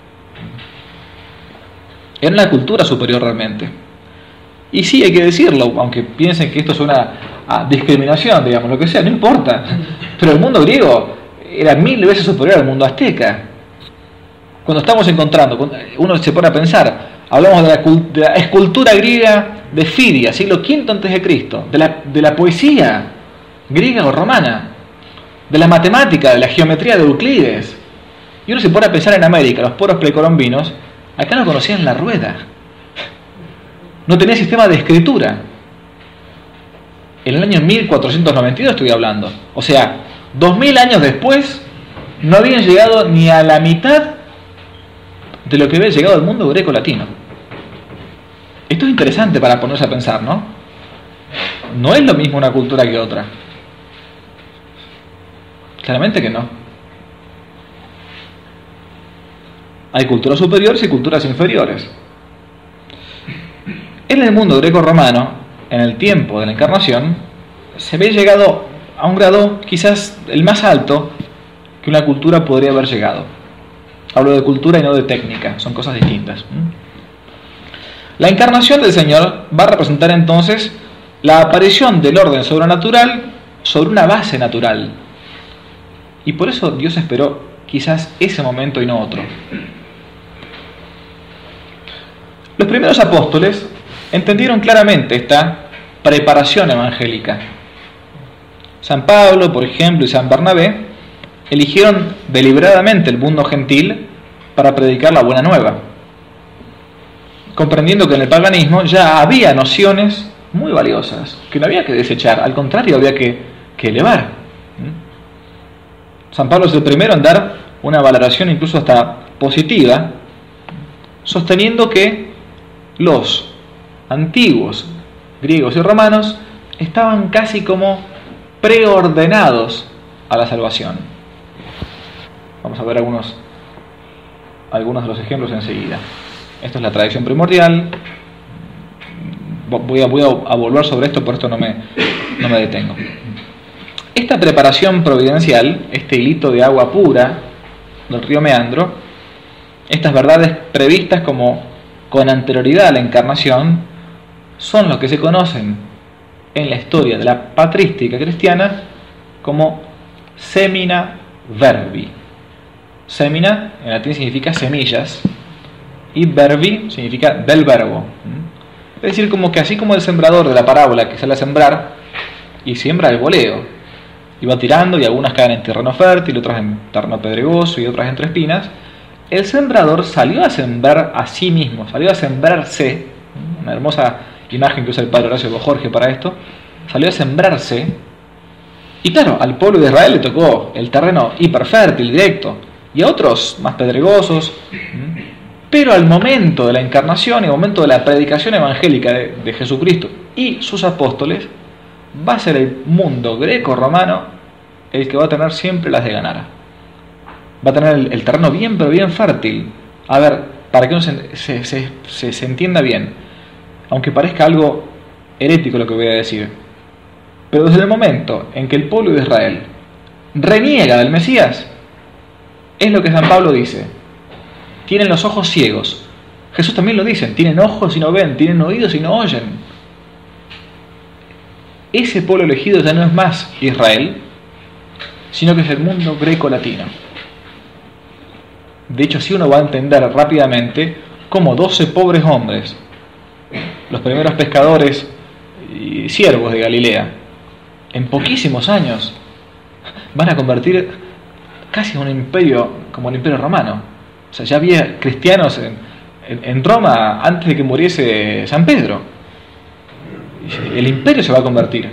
Era una cultura superior realmente. Y sí, hay que decirlo, aunque piensen que esto es una a, discriminación, digamos, lo que sea, no importa. Pero el mundo griego era mil veces superior al mundo azteca. Cuando estamos encontrando, uno se pone a pensar, hablamos de la, de la escultura griega de Fidia, siglo quinto antes de Cristo, de la, de la poesía griega o romana, de la matemática, de la geometría de Euclides. Y uno se pone a pensar en América, los pueblos precolombinos, acá no conocían la rueda, no tenía sistema de escritura. En el año mil cuatrocientos noventa y dos estoy hablando, o sea, dos mil años después, no habían llegado ni a la mitad de lo que había llegado al mundo greco-latino. Esto es interesante para ponerse a pensar, ¿no? No es lo mismo una cultura que otra. Claramente que no. Hay culturas superiores y culturas inferiores. En el mundo greco-romano, en el tiempo de la Encarnación, se había llegado a un grado quizás el más alto que una cultura podría haber llegado. Hablo de cultura y no de técnica, son cosas distintas. La encarnación del Señor va a representar entonces la aparición del orden sobrenatural sobre una base natural. Y por eso Dios esperó quizás ese momento y no otro. Los primeros apóstoles entendieron claramente esta preparación evangélica. San Pablo, por ejemplo, y San Bernabé eligieron deliberadamente el mundo gentil para predicar la buena nueva, comprendiendo que en el paganismo ya había nociones muy valiosas, que no había que desechar, al contrario, había que, que elevar. San Pablo es el primero en dar una valoración incluso hasta positiva, sosteniendo que los antiguos griegos y romanos, estaban casi como preordenados a la salvación. Vamos a ver algunos, algunos de los ejemplos enseguida. Esto es la tradición primordial. Voy a, voy a volver sobre esto, por esto no me, no me detengo. Esta preparación providencial, este hilito de agua pura del río Meandro, estas verdades previstas como con anterioridad a la encarnación, son los que se conocen en la historia de la patrística cristiana como semina verbi. Semina en latín significa semillas y verbi significa del verbo. Es decir, como que así como el sembrador de la parábola que sale a sembrar y siembra el voleo y va tirando, y algunas caen en terreno fértil, otras en terreno pedregoso y otras entre espinas, el sembrador salió a sembrar a sí mismo, salió a sembrarse, una hermosa imagen que usa el padre Horacio Bojorge para esto, salió a sembrarse, y claro, al pueblo de Israel le tocó el terreno hiperfértil, directo, y a otros más pedregosos, pero al momento de la encarnación y al momento de la predicación evangélica de, de Jesucristo y sus apóstoles, va a ser el mundo greco-romano el que va a tener siempre las de ganar. Va a tener el, el terreno bien, pero bien fértil. A ver, para que uno se, se, se, se, se entienda bien, aunque parezca algo herético lo que voy a decir, pero desde el momento en que el pueblo de Israel reniega del Mesías, es lo que San Pablo dice: tienen los ojos ciegos. Jesús también lo dice: tienen ojos y no ven, tienen oídos y no oyen. Ese pueblo elegido ya no es más Israel, sino que es el mundo greco-latino. De hecho, si uno va a entender rápidamente cómo doce pobres hombres, los primeros pescadores y siervos de Galilea, en poquísimos años van a convertir casi a un imperio como el Imperio Romano. O sea, ya había cristianos en, en, en Roma antes de que muriese San Pedro. El imperio se va a convertir.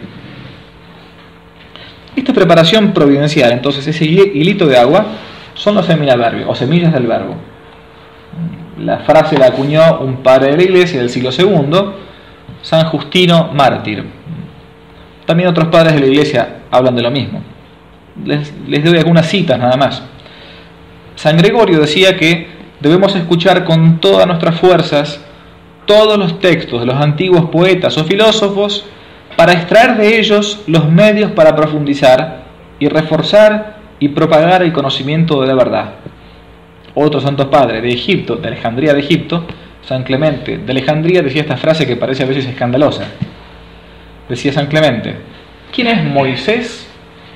Esta preparación providencial, entonces, ese hilito de agua, son los seminaverbios, o semillas del verbo. La frase la acuñó un padre de la Iglesia del siglo segundo, San Justino Mártir. También otros padres de la Iglesia hablan de lo mismo. Les, les doy algunas citas nada más. San Gregorio decía que debemos escuchar con todas nuestras fuerzas todos los textos de los antiguos poetas o filósofos para extraer de ellos los medios para profundizar y reforzar y propagar el conocimiento de la verdad. Otro santo padre de Egipto, de Alejandría de Egipto, San Clemente de Alejandría, decía esta frase que parece a veces escandalosa. Decía San Clemente: ¿quién es Moisés?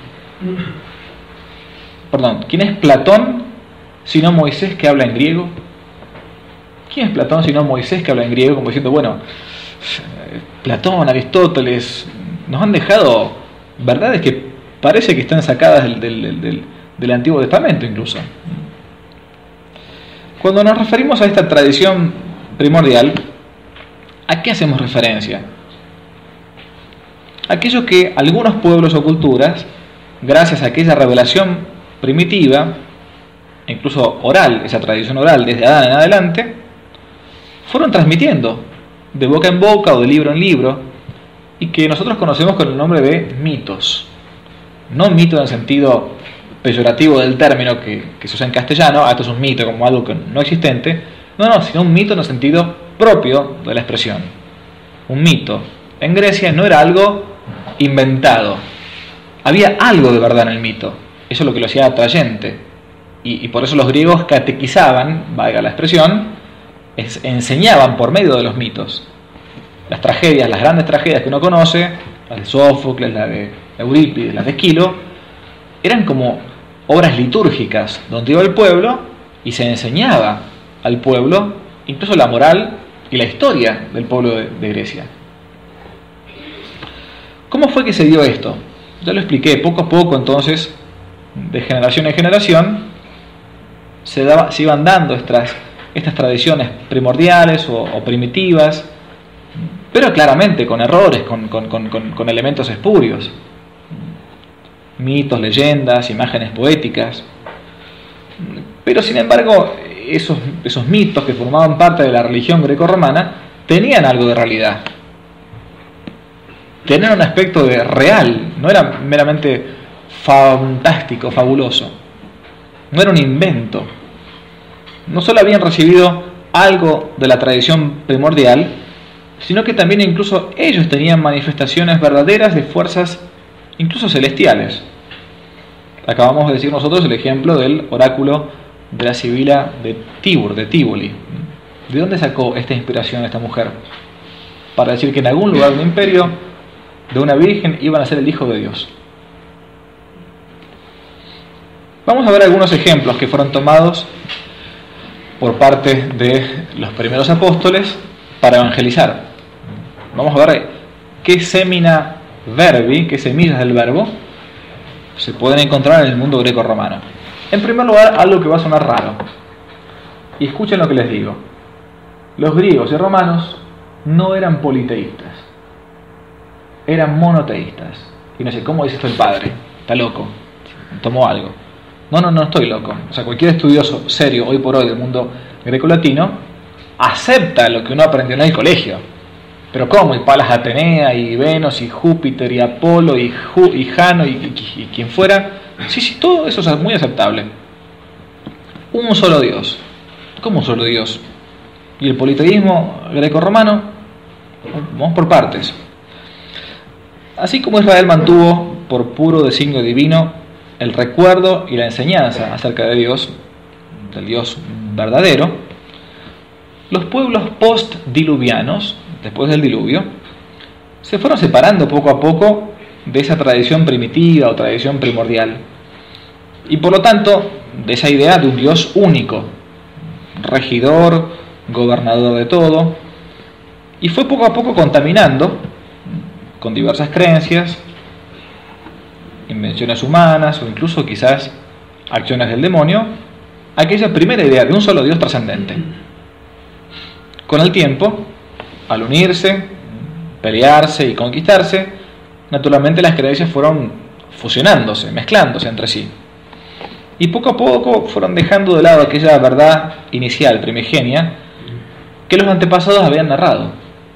Perdón, ¿quién es Platón sino Moisés que habla en griego? ¿Quién es Platón sino Moisés que habla en griego? Como diciendo, bueno, Platón, Aristóteles, nos han dejado verdades que parece que están sacadas del, del, del, del Antiguo Testamento incluso. Cuando nos referimos a esta tradición primordial, ¿a qué hacemos referencia? Aquello que algunos pueblos o culturas, gracias a aquella revelación primitiva, incluso oral, esa tradición oral desde Adán en adelante, fueron transmitiendo de boca en boca o de libro en libro, y que nosotros conocemos con el nombre de mitos. No mito en el sentido peyorativo del término que, que se usa en castellano, ah, esto es un mito como algo que no existente, no, no, sino un mito en el sentido propio de la expresión. Un mito en Grecia no era algo inventado, había algo de verdad en el mito, eso es lo que lo hacía atrayente, y, y por eso los griegos catequizaban, valga la expresión, es, enseñaban por medio de los mitos. Las tragedias, las grandes tragedias que uno conoce, las de Sófocles, las de Eurípides, las de Esquilo, eran como obras litúrgicas donde iba el pueblo y se enseñaba al pueblo incluso la moral y la historia del pueblo de, de Grecia. ¿Cómo fue que se dio esto? Ya lo expliqué, poco a poco entonces, de generación en generación, se, daba, se iban dando estas, estas tradiciones primordiales o, o primitivas, pero claramente con errores, con, con, con, con elementos espurios. Mitos, leyendas, imágenes poéticas. Pero sin embargo, esos, esos mitos que formaban parte de la religión grecorromana tenían algo de realidad. tenían un aspecto de real, no era meramente fantástico, fabuloso, no era un invento. No solo habían recibido algo de la tradición primordial, sino que también incluso ellos tenían manifestaciones verdaderas de fuerzas incluso celestiales. Acabamos de decir nosotros el ejemplo del oráculo de la Sibila de Tibur, de Tívoli. ¿De dónde sacó esta inspiración esta mujer? Para decir que en algún lugar del imperio de una virgen iban a ser el hijo de Dios. Vamos a ver algunos ejemplos que fueron tomados por parte de los primeros apóstoles para evangelizar. Vamos a ver qué semina verbi, qué semillas del verbo se pueden encontrar en el mundo greco-romano. En primer lugar, algo que va a sonar raro. Y escuchen lo que les digo. Los griegos y romanos no eran politeístas, eran monoteístas. Y no sé, ¿cómo dice esto el padre? Está loco, tomó algo. No, no, no estoy loco. O sea, cualquier estudioso serio hoy por hoy del mundo grecolatino acepta lo que uno aprendió en el colegio. Pero ¿cómo? Y Palas Atenea, y Venus, y Júpiter, y Apolo, y, Ju, y Jano, y, y, y quien fuera. Sí, sí, todo eso es muy aceptable. Un solo Dios. ¿Cómo un solo Dios? Y el politeísmo greco-romano, vamos por partes. Así como Israel mantuvo por puro designio divino el recuerdo y la enseñanza acerca de Dios, del Dios verdadero, los pueblos post-diluvianos, después del diluvio, se fueron separando poco a poco de esa tradición primitiva o tradición primordial, y por lo tanto de esa idea de un Dios único, regidor, gobernador de todo, y fue poco a poco contaminando con diversas creencias, invenciones humanas o incluso quizás acciones del demonio, aquella primera idea de un solo Dios trascendente. Con el tiempo, al unirse, pelearse y conquistarse, naturalmente las creencias fueron fusionándose, mezclándose entre sí. Y poco a poco fueron dejando de lado aquella verdad inicial, primigenia, que los antepasados habían narrado.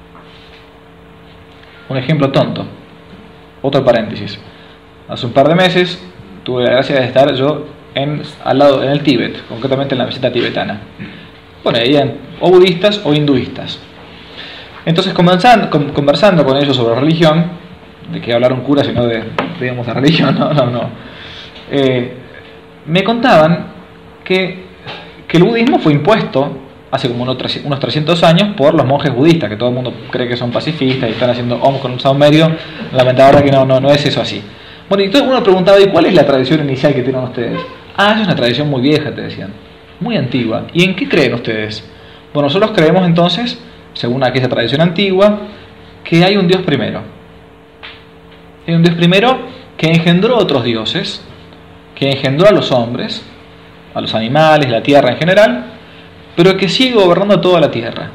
Un ejemplo tonto. Otro paréntesis. Hace un par de meses tuve la gracia de estar yo en, al lado, en el Tíbet, concretamente en la meseta tibetana. Bueno, ahí eran o budistas o hinduistas. Entonces, conversando, conversando con ellos sobre religión, de que hablar un cura, sino de, digamos, de religión, no, no, no. Eh, me contaban que, que el budismo fue impuesto hace como unos trescientos años por los monjes budistas, que todo el mundo cree que son pacifistas y están haciendo om con un saumerio. Lamentablemente que no, no, no es eso así. Bueno, y entonces uno preguntaba, ¿y cuál es la tradición inicial que tienen ustedes? Ah, es una tradición muy vieja, te decían, muy antigua. ¿Y en qué creen ustedes? Bueno, nosotros creemos entonces, según aquella tradición antigua, que hay un Dios primero. Hay un Dios primero que engendró otros dioses, que engendró a los hombres, a los animales, la tierra en general, pero que sigue gobernando toda la tierra.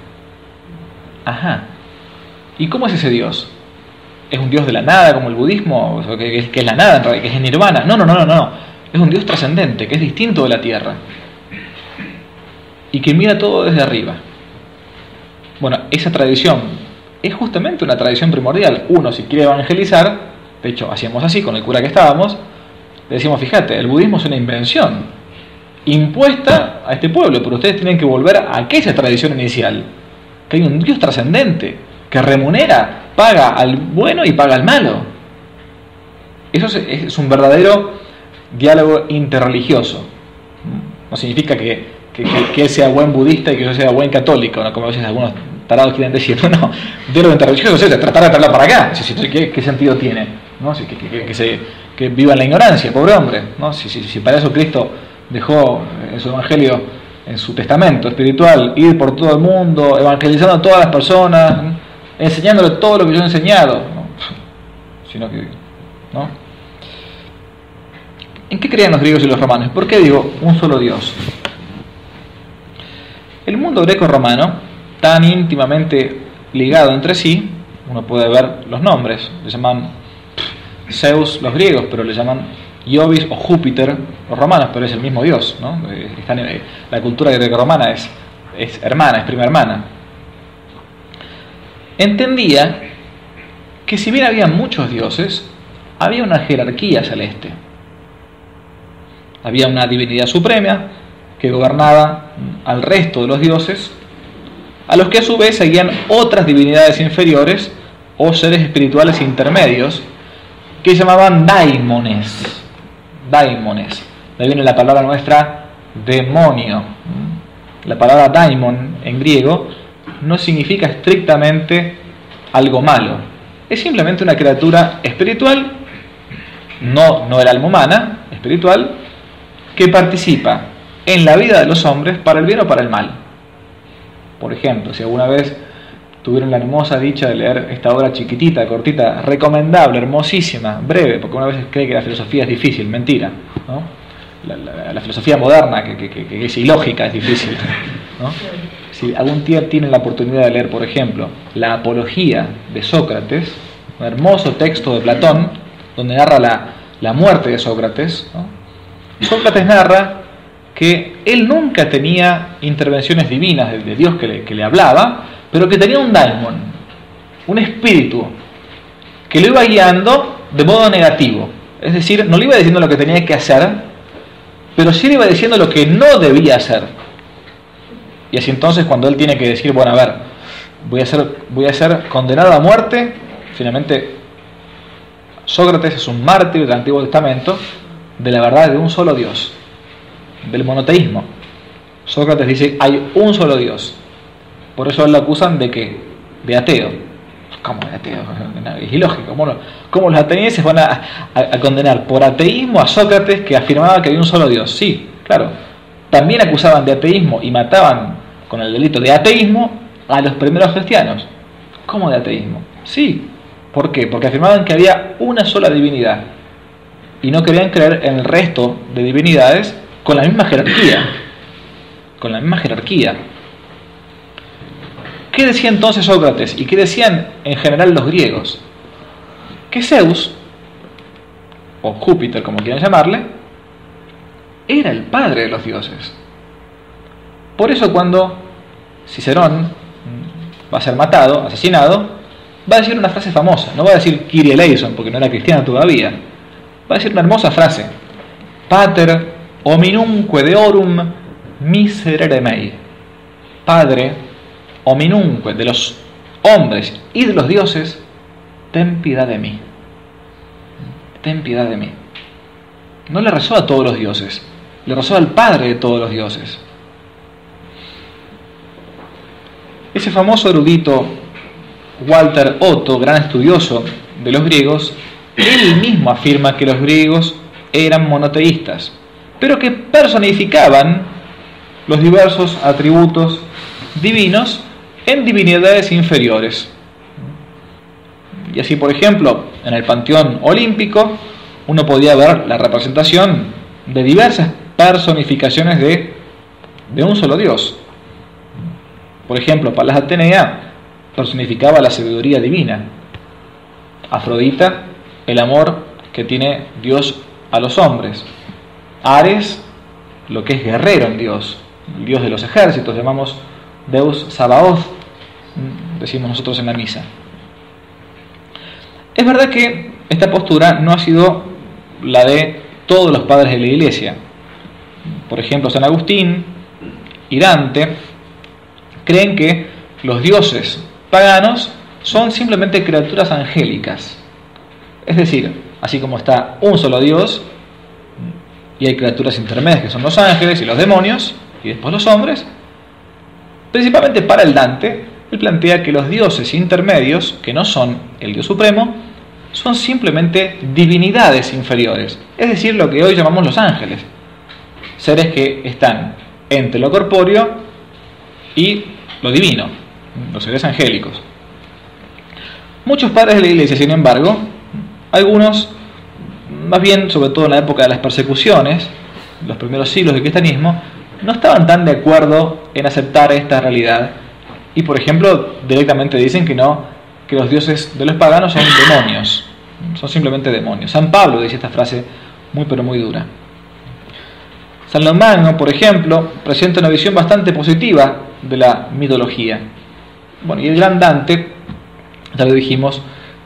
Ajá. ¿Y cómo es ese Dios? ¿Es un Dios de la nada como el budismo? ¿Que es la nada, que es nirvana? No, no, no, no, no. Es un Dios trascendente, que es distinto de la tierra. Y que mira todo desde arriba. Bueno, esa tradición es justamente una tradición primordial. Uno, si quiere evangelizar, de hecho, hacíamos así con el cura que estábamos, le decíamos, fíjate, el budismo es una invención impuesta a este pueblo, pero ustedes tienen que volver a aquella tradición inicial, que hay un Dios trascendente, que remunera, paga al bueno y paga al malo. Eso es, es un verdadero diálogo interreligioso. No significa que, que, que, que él sea buen budista y que yo sea buen católico, ¿no? Como a veces algunos tarados quieren decir. No, no, diálogo interreligioso es tratar de traerlo para acá. Si, si, ¿qué, ¿Qué sentido tiene? ¿No? Si, que, que, que, se, que viva en la ignorancia, pobre hombre, ¿no? Si, si, si para eso Cristo dejó en su evangelio, en su testamento espiritual, ir por todo el mundo, evangelizando a todas las personas, ¿no? Enseñándole todo lo que yo he enseñado, ¿no? Sino que, ¿no? ¿En qué creían los griegos y los romanos? ¿Por qué digo un solo Dios? El mundo greco-romano, tan íntimamente ligado entre sí, uno puede ver los nombres, le llaman Zeus los griegos, pero le llaman Iovis o Júpiter los romanos, pero es el mismo Dios, ¿no? La cultura greco-romana es, es hermana, es prima hermana. Entendía que si bien había muchos dioses, había una jerarquía celeste. Había una divinidad suprema que gobernaba al resto de los dioses, a los que a su vez seguían otras divinidades inferiores o seres espirituales intermedios que llamaban daimones. Daimones. De ahí viene la palabra nuestra demonio. La palabra daimon en griego no significa estrictamente algo malo. Es simplemente una criatura espiritual, no, no el alma humana, espiritual, que participa en la vida de los hombres para el bien o para el mal. Por ejemplo, si alguna vez tuvieron la hermosa dicha de leer esta obra chiquitita, cortita, recomendable, hermosísima, breve, porque una vez cree que la filosofía es difícil, mentira, ¿no? La, la, la filosofía moderna, que, que, que es ilógica, es difícil, ¿no? Si algún día tienen la oportunidad de leer, por ejemplo, la Apología de Sócrates, un hermoso texto de Platón, donde narra la, la muerte de Sócrates, ¿no? Sócrates narra que él nunca tenía intervenciones divinas de, de Dios que le, que le hablaba, pero que tenía un daimon, un espíritu, que lo iba guiando de modo negativo. Es decir, no le iba diciendo lo que tenía que hacer, pero sí le iba diciendo lo que no debía hacer. Y así entonces, cuando él tiene que decir, bueno, a ver, voy a ser, voy a ser condenado a muerte, finalmente Sócrates es un mártir del Antiguo Testamento de la verdad de un solo Dios, del monoteísmo. Sócrates dice, hay un solo Dios. Por eso él lo acusan de ¿qué? De ateo. ¿Cómo de ateo? Es ilógico. ¿Cómo, lo, cómo los atenienses van a, a, a condenar por ateísmo a Sócrates, que afirmaba que hay un solo Dios? Sí, claro. También acusaban de ateísmo y mataban con el delito de ateísmo a los primeros cristianos. ¿Cómo de ateísmo? Sí. ¿Por qué? Porque afirmaban que había una sola divinidad y no querían creer en el resto de divinidades con la misma jerarquía. Con la misma jerarquía. ¿Qué decía entonces Sócrates? ¿Y qué decían en general los griegos? Que Zeus, o Júpiter como quieran llamarle, era el padre de los dioses. Por eso cuando Cicerón va a ser matado, asesinado, va a decir una frase famosa. No va a decir Kyrie eleison, porque no era cristiano todavía. Va a decir una hermosa frase: Pater hominumque deorum miserere mei. Padre hominumque, de los hombres y de los dioses, ten piedad de mí. Ten piedad de mí. No le rezó a todos los dioses, le rezó al Padre de todos los dioses. Ese famoso erudito Walter Otto, gran estudioso de los griegos, él mismo afirma que los griegos eran monoteístas, pero que personificaban los diversos atributos divinos en divinidades inferiores. Y así, por ejemplo, en el panteón olímpico uno podía ver la representación de diversas personificaciones de, de un solo dios. Por ejemplo, Palas Atenea personificaba la sabiduría divina, Afrodita el amor que tiene Dios a los hombres, Ares lo que es guerrero en Dios, el dios de los ejércitos, llamamos Deus Sabaoth, decimos nosotros en la misa. Es verdad que esta postura no ha sido la de todos los padres de la Iglesia. Por ejemplo, San Agustín y Dante creen que los dioses paganos son simplemente criaturas angélicas. Es decir, así como está un solo Dios y hay criaturas intermedias que son los ángeles y los demonios y después los hombres, principalmente para el Dante, él plantea que los dioses intermedios, que no son el Dios supremo, son simplemente divinidades inferiores, es decir, lo que hoy llamamos los ángeles, seres que están entre lo corpóreo y lo divino, los seres angélicos. Muchos padres de la Iglesia, sin embargo, algunos, más bien sobre todo en la época de las persecuciones, los primeros siglos del cristianismo, no estaban tan de acuerdo en aceptar esta realidad y, por ejemplo, directamente dicen que no, que los dioses de los paganos son demonios, son simplemente demonios. San Pablo dice esta frase muy pero muy dura. San León Magno, por ejemplo, presenta una visión bastante positiva de la mitología. Bueno, y el gran Dante, ya lo dijimos,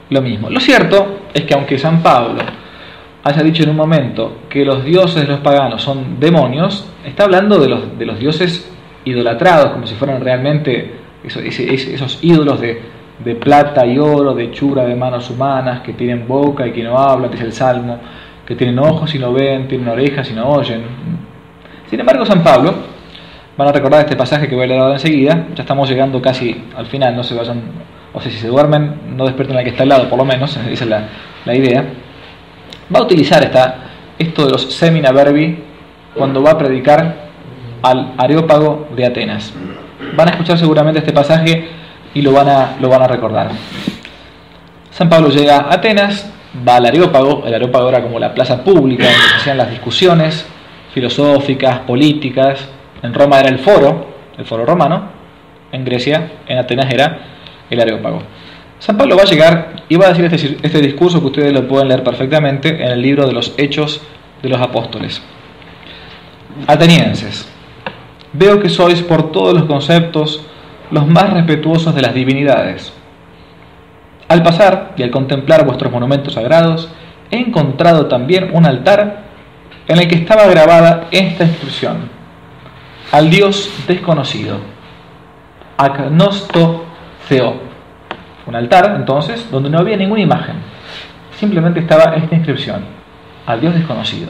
lo mismo. Lo cierto es que aunque San Pablo haya dicho en un momento que los dioses de los paganos son demonios, está hablando de los, de los dioses idolatrados, como si fueran realmente esos, esos ídolos de, de plata y oro, de hechura de manos humanas, que tienen boca y que no hablan, dice el Salmo, que tienen ojos y no ven, tienen orejas y no oyen. Sin embargo, San Pablo, van a recordar este pasaje que voy a leer ahora enseguida, ya estamos llegando casi al final, no se vayan, o sea, si se duermen, no despierten al que está al lado, por lo menos, esa es la, la idea. Va a utilizar esta, esto de los semina verbi cuando va a predicar al Areópago de Atenas. Van a escuchar seguramente este pasaje y lo van a, lo van a recordar. San Pablo llega a Atenas, va al Areópago. El Areópago era como la plaza pública donde se hacían las discusiones filosóficas, políticas. En Roma era el foro, el foro romano. En Grecia, en Atenas era el Areópago. San Pablo va a llegar y va a decir este, este discurso que ustedes lo pueden leer perfectamente en el libro de los Hechos de los Apóstoles. Atenienses, veo que sois por todos los conceptos los más respetuosos de las divinidades. Al pasar y al contemplar vuestros monumentos sagrados, he encontrado también un altar en el que estaba grabada esta inscripción: al Dios desconocido, agnosto theo. Un altar, entonces, donde no había ninguna imagen. Simplemente estaba esta inscripción: al Dios desconocido.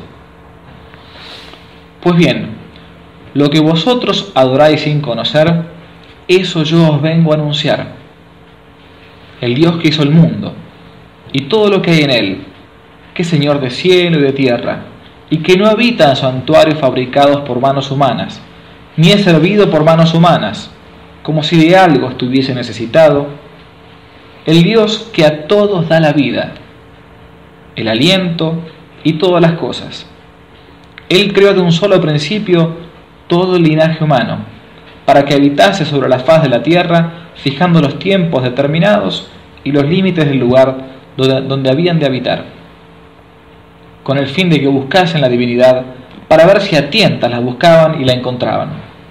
Pues bien, lo que vosotros adoráis sin conocer, eso yo os vengo a anunciar. El Dios que hizo el mundo, y todo lo que hay en él, que es Señor de cielo y de tierra, y que no habita en santuarios fabricados por manos humanas, ni es servido por manos humanas, como si de algo estuviese necesitado. El Dios que a todos da la vida, el aliento y todas las cosas. Él creó de un solo principio todo el linaje humano, para que habitase sobre la faz de la tierra, fijando los tiempos determinados y los límites del lugar donde, donde habían de habitar, con el fin de que buscasen la divinidad, para ver si a tientas la buscaban y la encontraban.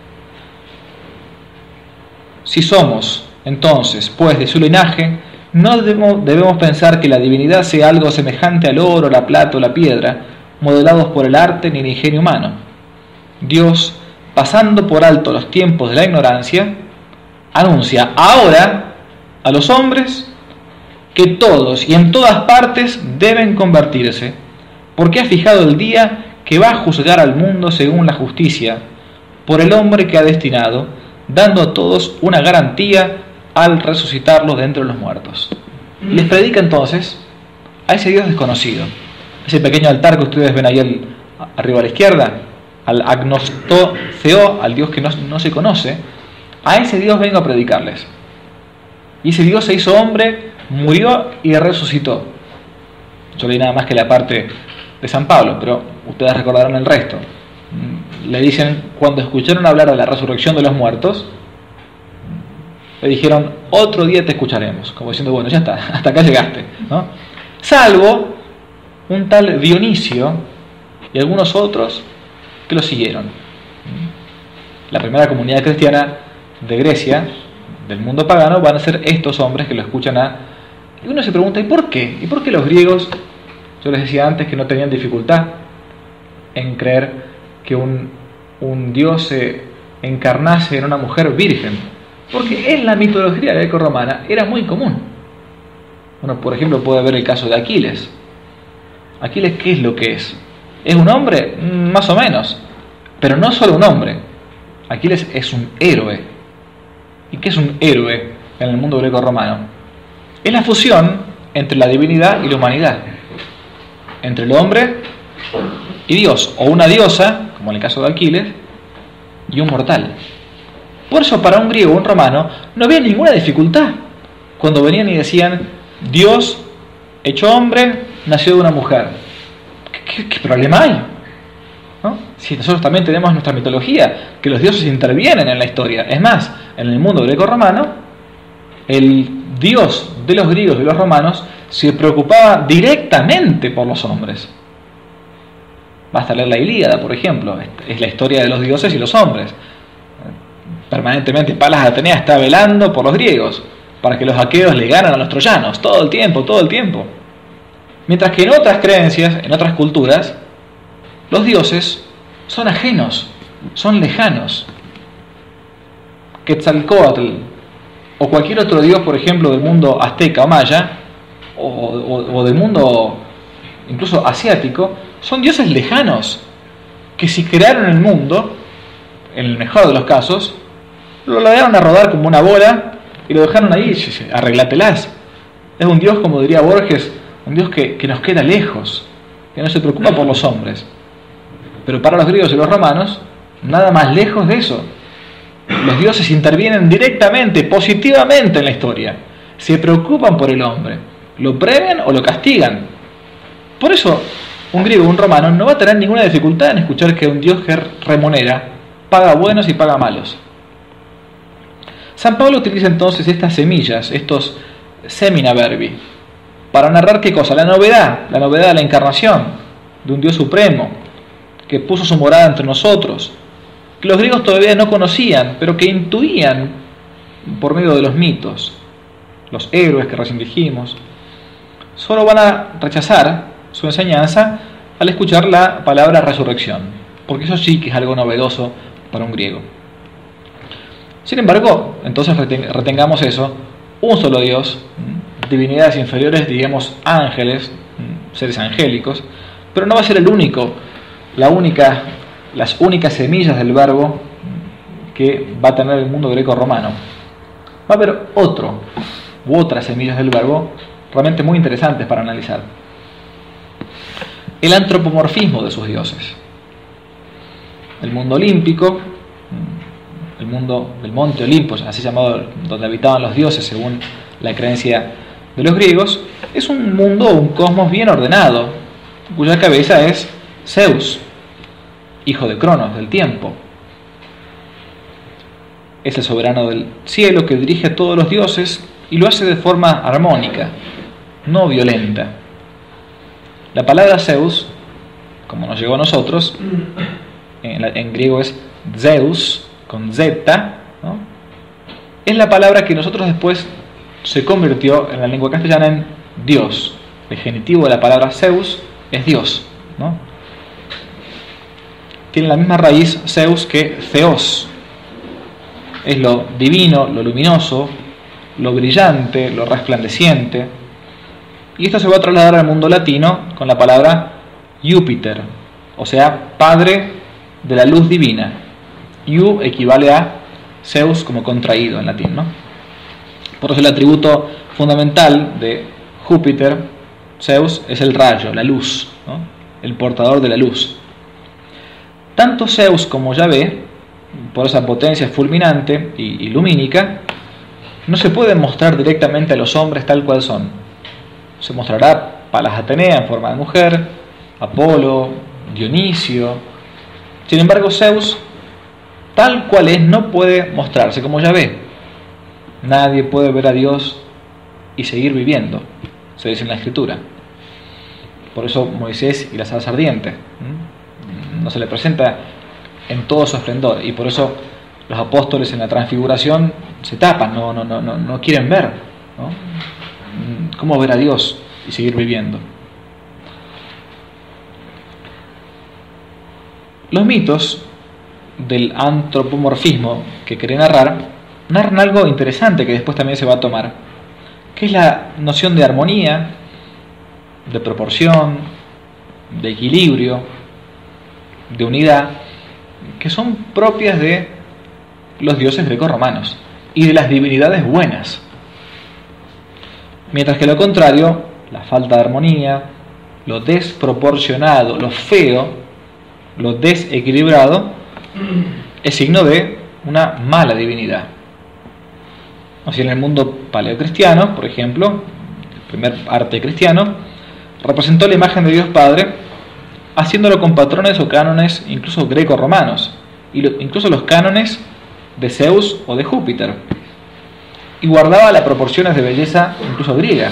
Si somos entonces, pues, de su linaje, no debemos, debemos pensar que la divinidad sea algo semejante al oro, la plata o la piedra, modelados por el arte ni el ingenio humano. Dios, pasando por alto los tiempos de la ignorancia, anuncia ahora a los hombres que todos y en todas partes deben convertirse, porque ha fijado el día que va a juzgar al mundo según la justicia, por el hombre que ha destinado, dando a todos una garantía al resucitarlos de entre los muertos. Y les predica entonces a ese Dios desconocido, ese pequeño altar que ustedes ven ahí al, arriba a la izquierda, al agnosto theo, al Dios que no, no se conoce. A ese Dios vengo a predicarles. Y ese Dios se hizo hombre, murió y resucitó. Yo leí nada más que la parte de San Pablo, pero ustedes recordarán el resto. Le dicen, cuando escucharon hablar de la resurrección de los muertos, le dijeron, otro día te escucharemos, como diciendo, bueno, ya está, hasta acá llegaste, ¿no? Salvo un tal Dionisio y algunos otros que lo siguieron. La primera comunidad cristiana de Grecia, del mundo pagano, van a ser estos hombres que lo escuchan a... Y uno se pregunta, ¿y por qué? ¿Y por qué los griegos, yo les decía antes que no tenían dificultad en creer que un, un Dios se encarnase en una mujer virgen? Porque en la mitología greco-romana era muy común. Bueno, por ejemplo, puede ver el caso de Aquiles. Aquiles, ¿qué es lo que es? ¿Es un hombre? Más o menos. Pero no solo un hombre. Aquiles es un héroe. ¿Y qué es un héroe en el mundo greco-romano? Es la fusión entre la divinidad y la humanidad. Entre el hombre y Dios. O una diosa, como en el caso de Aquiles, y un mortal. Por eso para un griego o un romano no había ninguna dificultad cuando venían y decían, Dios hecho hombre nació de una mujer. ¿Qué, qué, qué problema hay? ¿No? Si nosotros también tenemos nuestra mitología, que los dioses intervienen en la historia. Es más, en el mundo greco-romano, el Dios de los griegos y de los romanos se preocupaba directamente por los hombres. Basta leer la Ilíada, por ejemplo, es la historia de los dioses y los hombres. Permanentemente Palas Atenea está velando por los griegos. para que los aqueos le ganen a los troyanos, todo el tiempo, todo el tiempo. Mientras que en otras creencias, en otras culturas, los dioses son ajenos, son lejanos. Quetzalcóatl o cualquier otro dios, por ejemplo, del mundo azteca o maya, o, o, o del mundo incluso asiático, son dioses lejanos, que si crearon el mundo, en el mejor de los casos, lo lograron a rodar como una bola y lo dejaron ahí, arreglátelas. Es un dios, como diría Borges, un dios que, que nos queda lejos, que no se preocupa por los hombres. Pero para los griegos y los romanos, nada más lejos de eso. Los dioses intervienen directamente, positivamente en la historia. Se preocupan por el hombre. Lo premian o lo castigan. Por eso, un griego o un romano no va a tener ninguna dificultad en escuchar que un dios que remunera paga buenos y paga malos. San Pablo utiliza entonces estas semillas, estos semina verbi, para narrar ¿qué cosa? La novedad, la novedad de la encarnación, de un Dios supremo, que puso su morada entre nosotros, que los griegos todavía no conocían, pero que intuían por medio de los mitos, los héroes que recién dijimos. Solo van a rechazar su enseñanza al escuchar la palabra resurrección, porque eso sí que es algo novedoso para un griego. Sin embargo, entonces retengamos eso, un solo Dios, divinidades inferiores, digamos ángeles, seres angélicos, pero no va a ser el único, la única, las únicas semillas del verbo que va a tener el mundo greco-romano. Va a haber otro u otras semillas del verbo realmente muy interesantes para analizar. El antropomorfismo de sus dioses. El mundo olímpico, el mundo del monte Olimpo, así llamado, donde habitaban los dioses según la creencia de los griegos, es un mundo, un cosmos bien ordenado, cuya cabeza es Zeus, hijo de Cronos, del tiempo. Es el soberano del cielo que dirige a todos los dioses y lo hace de forma armónica, no violenta. La palabra Zeus, como nos llegó a nosotros, en, la, en griego es Zeus, con Z, ¿no? Es la palabra que nosotros después se convirtió en la lengua castellana en Dios. El genitivo de la palabra Zeus es Dios, ¿no? Tiene la misma raíz Zeus que Theos. Es lo divino, lo luminoso, lo brillante, lo resplandeciente. Y esto se va a trasladar al mundo latino con la palabra Júpiter, o sea, padre de la luz divina. Iu equivale a Zeus como contraído en latín, ¿no? Por eso el atributo fundamental de Júpiter, Zeus, es el rayo, la luz, ¿no? El portador de la luz. Tanto Zeus como Yahvé, por esa potencia fulminante y, y lumínica, no se pueden mostrar directamente a los hombres tal cual son. Se mostrará Palas Atenea en forma de mujer, Apolo, Dionisio. Sin embargo, Zeus, tal cual es, no puede mostrarse como Yahvé. Nadie puede ver a Dios y seguir viviendo, se dice en la Escritura. Por eso Moisés y la zarza ardiente no se le presenta en todo su esplendor, y por eso los apóstoles en la transfiguración se tapan, no, no, no, no, no quieren ver, ¿no? ¿Cómo ver a Dios y seguir viviendo? Los mitos del antropomorfismo que quería narrar, narran algo interesante que después también se va a tomar, que es la noción de armonía, de proporción, de equilibrio, de unidad, que son propias de los dioses grecorromanos y de las divinidades buenas. Mientras que lo contrario, la falta de armonía, lo desproporcionado, lo feo, lo desequilibrado, es signo de una mala divinidad. Así en el mundo paleocristiano, por ejemplo, el primer arte cristiano, representó la imagen de Dios Padre, haciéndolo con patrones o cánones incluso greco-romanos, y lo, incluso los cánones de Zeus o de Júpiter, y guardaba las proporciones de belleza incluso griega.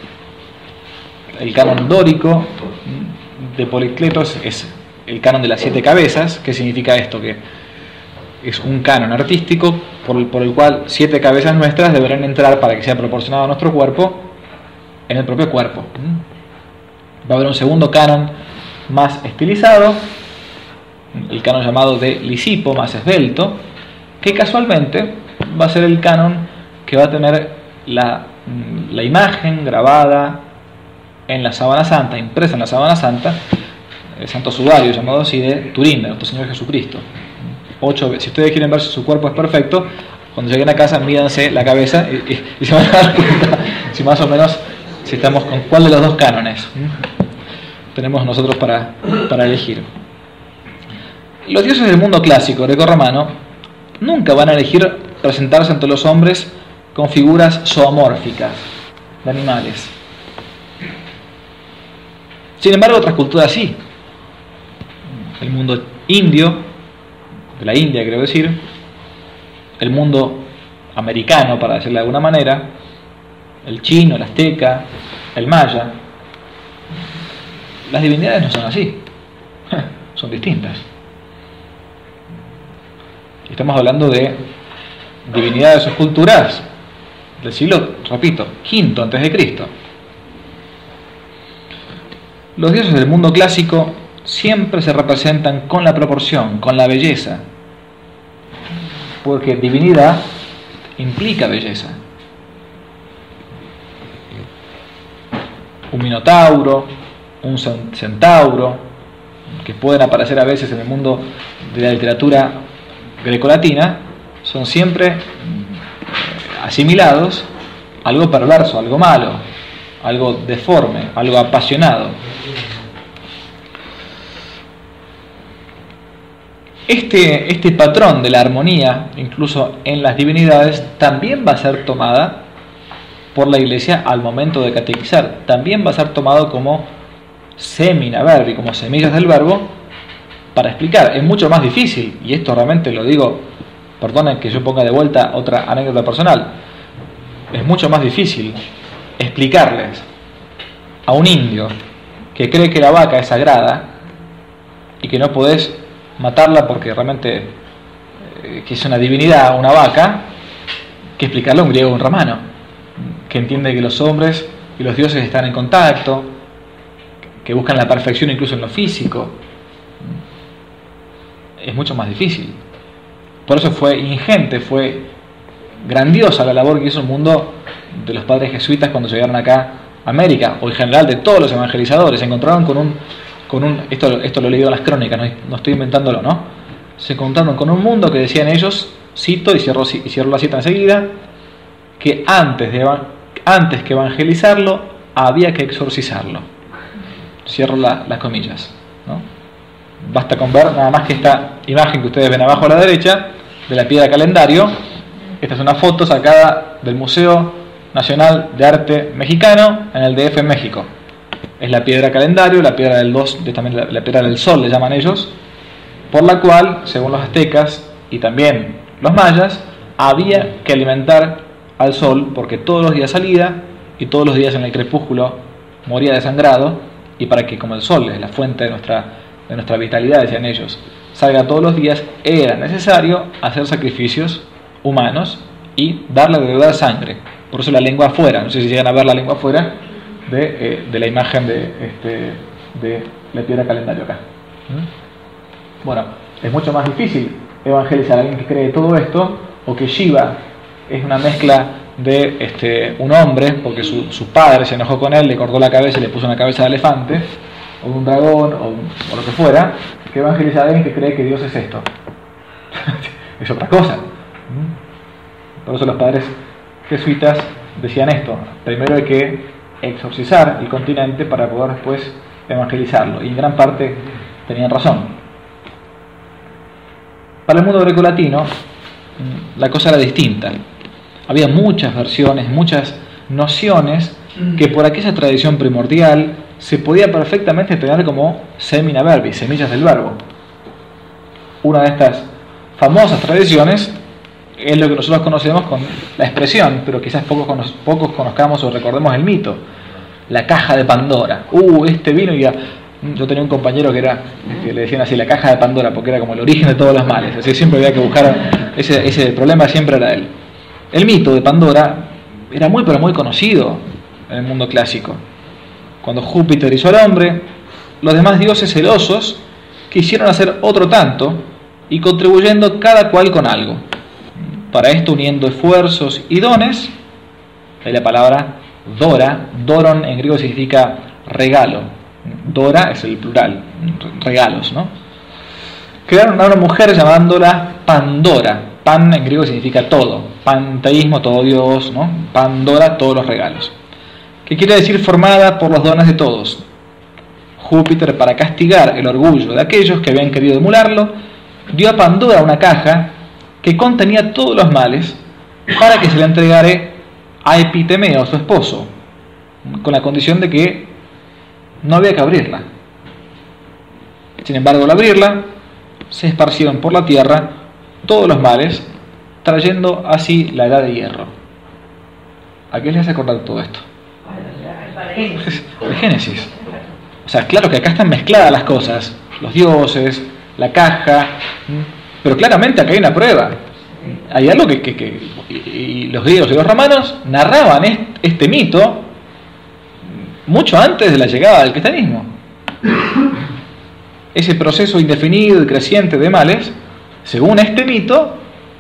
El canon dórico de Policleto es el canon de las siete cabezas. ¿Qué significa esto? Que es un canon artístico por el, por el cual siete cabezas nuestras deberán entrar para que sea proporcionado a nuestro cuerpo en el propio cuerpo. Va a haber un segundo canon más estilizado, el canon llamado de Lisipo, más esbelto, que casualmente va a ser el canon que va a tener la, la imagen grabada en la sábana santa, impresa en la sábana santa, el santo sudario llamado así de Turín, de nuestro Señor Jesucristo. Ocho, si ustedes quieren ver si su cuerpo es perfecto, cuando lleguen a casa mídanse la cabeza y, y, y se van a dar cuenta si más o menos si estamos con cuál de los dos cánones tenemos nosotros para, para elegir. Los dioses del mundo clásico greco-romano nunca van a elegir presentarse ante los hombres con figuras zoomórficas de animales. Sin embargo, otras culturas sí. El mundo indio, de la India quiero decir, el mundo americano, para decirlo de alguna manera, el chino, el azteca, el maya, las divinidades no son así, son distintas. Estamos hablando de divinidades o culturas del siglo, repito, quinto antes de Cristo. Los dioses del mundo clásico siempre se representan con la proporción, con la belleza, porque divinidad implica belleza. Un minotauro, un centauro, que pueden aparecer a veces en el mundo de la literatura grecolatina, son siempre asimilados a algo perverso, algo malo, algo deforme, algo apasionado. Este, este patrón de la armonía, incluso en las divinidades, también va a ser tomada por la Iglesia al momento de catequizar. También va a ser tomado como semina verbi, como semillas del verbo, para explicar. Es mucho más difícil, y esto realmente lo digo, perdonen que yo ponga de vuelta otra anécdota personal, es mucho más difícil explicarles a un indio que cree que la vaca es sagrada y que no podés matarla porque realmente eh, que es una divinidad, una vaca, que explicarle a un griego o un romano, que entiende que los hombres y los dioses están en contacto, que buscan la perfección incluso en lo físico. Es mucho más difícil. Por eso fue ingente, fue grandiosa la labor que hizo el mundo de los padres jesuitas cuando llegaron acá a América, o en general de todos los evangelizadores. Se encontraron con un, con un esto, esto lo he leído en las crónicas, no, no estoy inventándolo, ¿no? Se encontraron con un mundo que decían ellos, cito y cierro, y cierro la cita enseguida, que antes, de, antes que evangelizarlo había que exorcizarlo. Cierro la, las comillas, ¿no? Basta con ver nada más que esta imagen que ustedes ven abajo a la derecha de la piedra calendario. Esta es una foto sacada del Museo Nacional de Arte Mexicano en el D F en México. Es la piedra calendario, la piedra del dos, también la, la piedra del sol le llaman ellos, por la cual, según los aztecas y también los mayas, había que alimentar al sol porque todos los días salía y todos los días en el crepúsculo moría desangrado, y para que, como el sol es la fuente de nuestra, de nuestra vitalidad, decían ellos, salga todos los días, era necesario hacer sacrificios humanos y darle de dar sangre. Por eso la lengua afuera, no sé si llegan a ver la lengua afuera de, eh, de la imagen de, este, de la piedra calendario acá. ¿Mm? Bueno, es mucho más difícil evangelizar a alguien que cree todo esto, o que Shiva es una mezcla de este, un hombre, porque su, su padre se enojó con él, le cortó la cabeza y le puso una cabeza de elefante, o de un dragón, o, o lo que fuera, que evangelizar a alguien que cree que Dios es esto. Es otra cosa. Por eso los padres jesuitas decían esto: primero hay que exorcizar el continente para poder después evangelizarlo, y en gran parte tenían razón. Para el mundo grecolatino la cosa era distinta. Había muchas versiones, muchas nociones que por aquella tradición primordial se podía perfectamente tener como semina verbi, semillas del verbo. Una de estas famosas tradiciones es lo que nosotros conocemos con la expresión, pero quizás pocos, cono pocos conozcamos o recordemos el mito: la caja de Pandora. Uh, este vino y a, Yo tenía un compañero que era, que le decían así, la caja de Pandora, porque era como el origen de todos los males. Así siempre había que buscar, ese, ese problema siempre era él. El mito de Pandora era muy pero muy conocido en el mundo clásico. Cuando Júpiter hizo al hombre, los demás dioses celosos quisieron hacer otro tanto y contribuyendo cada cual con algo. Para esto uniendo esfuerzos y dones, hay la palabra Dora, Doron en griego significa regalo, Dora es el plural, regalos, ¿no? Crearon a una mujer llamándola Pandora. Pan en griego significa todo, panteísmo, todo Dios, ¿no? Pandora, todos los regalos, que quiere decir formada por los dones de todos. Júpiter, para castigar el orgullo de aquellos que habían querido emularlo, dio a Pandora una caja que contenía todos los males para que se le entregara a Epitemeo, su esposo, con la condición de que no había que abrirla. Sin embargo, al abrirla, se esparcieron por la tierra todos los males, trayendo así la edad de hierro. ¿A qué les hace acordar todo esto? El Génesis. O sea, claro que acá están mezcladas las cosas, los dioses, la caja, pero claramente acá hay una prueba. Hay algo que, que, que y los griegos y los romanos narraban este, este mito mucho antes de la llegada del cristianismo. Ese proceso indefinido y creciente de males, según este mito,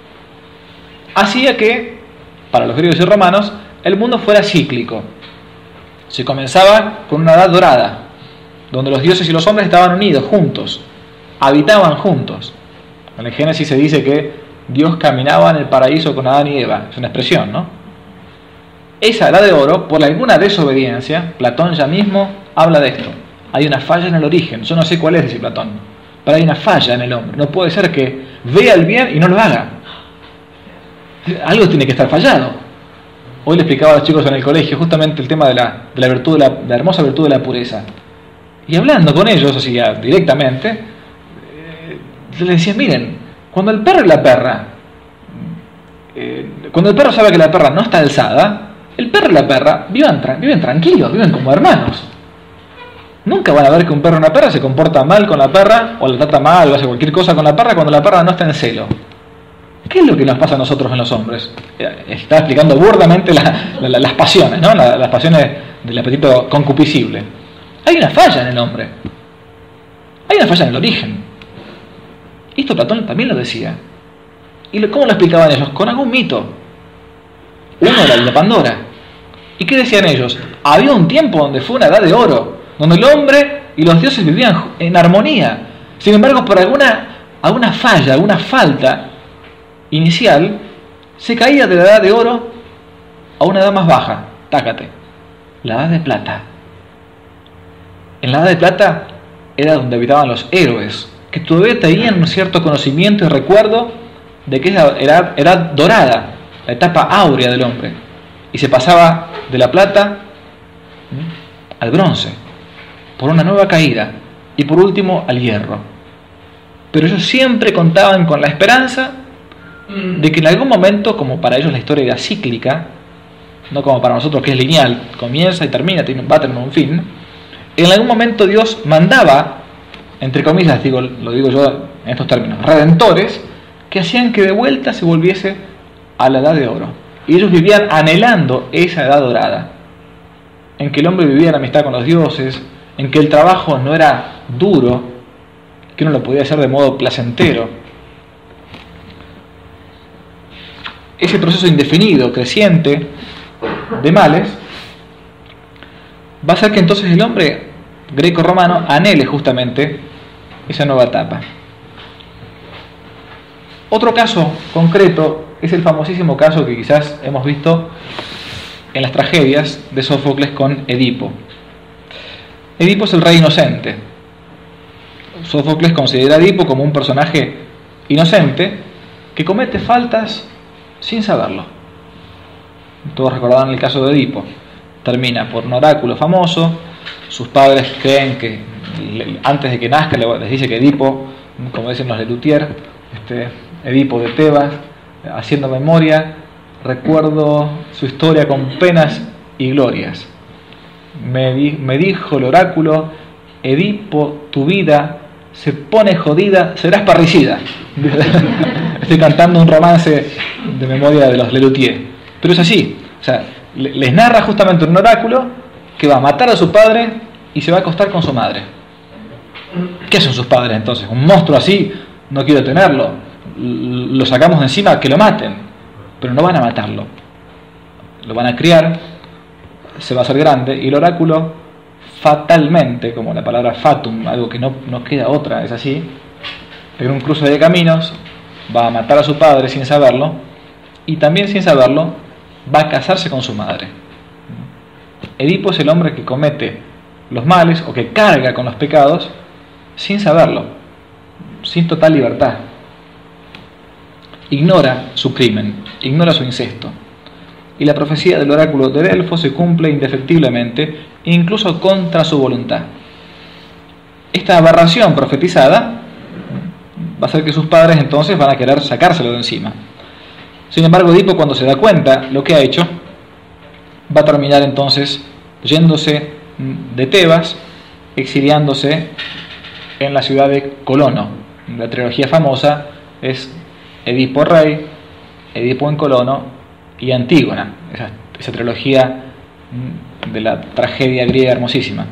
hacía que, para los griegos y romanos, el mundo fuera cíclico. Se comenzaba con una edad dorada, donde los dioses y los hombres estaban unidos, juntos, habitaban juntos. En el Génesis se dice que Dios caminaba en el paraíso con Adán y Eva, es una expresión, ¿no? Esa edad de oro, por alguna desobediencia, Platón ya mismo habla de esto. Hay una falla en el origen, yo no sé cuál es, dice Platón, pero hay una falla en el hombre. No puede ser que vea el bien y no lo haga. Algo tiene que estar fallado. Hoy le explicaba a los chicos en el colegio justamente el tema de la, de la virtud, de la, de la hermosa virtud de la pureza. Y hablando con ellos, así ya directamente, eh, les decía, miren, cuando el perro y la perra, eh, cuando el perro sabe que la perra no está alzada, el perro y la perra viven, viven tranquilos, viven como hermanos. Nunca van a ver que un perro y una perra se comporta mal con la perra, o la trata mal, o hace cualquier cosa con la perra cuando la perra no está en celo. ¿Qué es lo que nos pasa a nosotros en los hombres? Está explicando burdamente la, la, las pasiones, ¿no? La, las pasiones del apetito concupiscible. Hay una falla en el hombre. Hay una falla en el origen. Esto Platón también lo decía. ¿Y cómo lo explicaban ellos? Con algún mito. Uno era el de Pandora. ¿Y qué decían ellos? Había un tiempo donde fue una edad de oro, donde el hombre y los dioses vivían en armonía. Sin embargo, por alguna, alguna falla, alguna falta inicial, se caía de la edad de oro a una edad más baja. Tácate. La edad de plata. En la edad de plata era donde habitaban los héroes, que todavía tenían un cierto conocimiento y recuerdo de que esa era edad dorada, la etapa áurea del hombre, y se pasaba de la plata al bronce, por una nueva caída, y por último al hierro. Pero ellos siempre contaban con la esperanza de que en algún momento, como para ellos la historia era cíclica, no como para nosotros que es lineal, comienza y termina, va a tener un fin, en algún momento Dios mandaba, entre comillas, digo, lo digo yo en estos términos, redentores, que hacían que de vuelta se volviese a la edad de oro. Y ellos vivían anhelando esa edad dorada, en que el hombre vivía en amistad con los dioses, en que el trabajo no era duro, que uno lo podía hacer de modo placentero. Ese proceso indefinido, creciente, de males, va a hacer que entonces el hombre greco-romano anhele justamente esa nueva etapa. Otro caso concreto es el famosísimo caso que quizás hemos visto en las tragedias de Sófocles con Edipo. Edipo es el rey inocente. Sófocles considera a Edipo como un personaje inocente que comete faltas sin saberlo. Todos recordarán el caso de Edipo. Termina por un oráculo famoso. Sus padres creen que antes de que nazca les dice que Edipo, como dicen los Lelutier, este, Edipo de Tebas, haciendo memoria, recuerdo su historia con penas y glorias. Me, di, me dijo el oráculo Edipo, tu vida se pone jodida, serás parricida. Estoy cantando un romance de memoria de los Lelutier, pero es así. O sea, les narra justamente un oráculo que va a matar a su padre y se va a acostar con su madre. ¿Qué hacen sus padres entonces? Un monstruo así, no quiero tenerlo. Lo sacamos de encima, que lo maten. Pero no van a matarlo. Lo van a criar, se va a hacer grande, y el oráculo fatalmente, como la palabra fatum, algo que no, no queda otra, es así, en un cruce de caminos va a matar a su padre sin saberlo, y también sin saberlo va a casarse con su madre. Edipo es el hombre que comete los males o que carga con los pecados sin saberlo, sin total libertad. Ignora su crimen, ignora su incesto. Y la profecía del oráculo de Delfos se cumple indefectiblemente, incluso contra su voluntad. Esta aberración profetizada va a hacer que sus padres entonces van a querer sacárselo de encima. Sin embargo, Edipo, cuando se da cuenta lo que ha hecho, va a terminar entonces yéndose de Tebas, exiliándose en la ciudad de Colono. La trilogía famosa es Edipo rey, Edipo en Colono y Antígona, esa, esa trilogía de la tragedia griega hermosísima.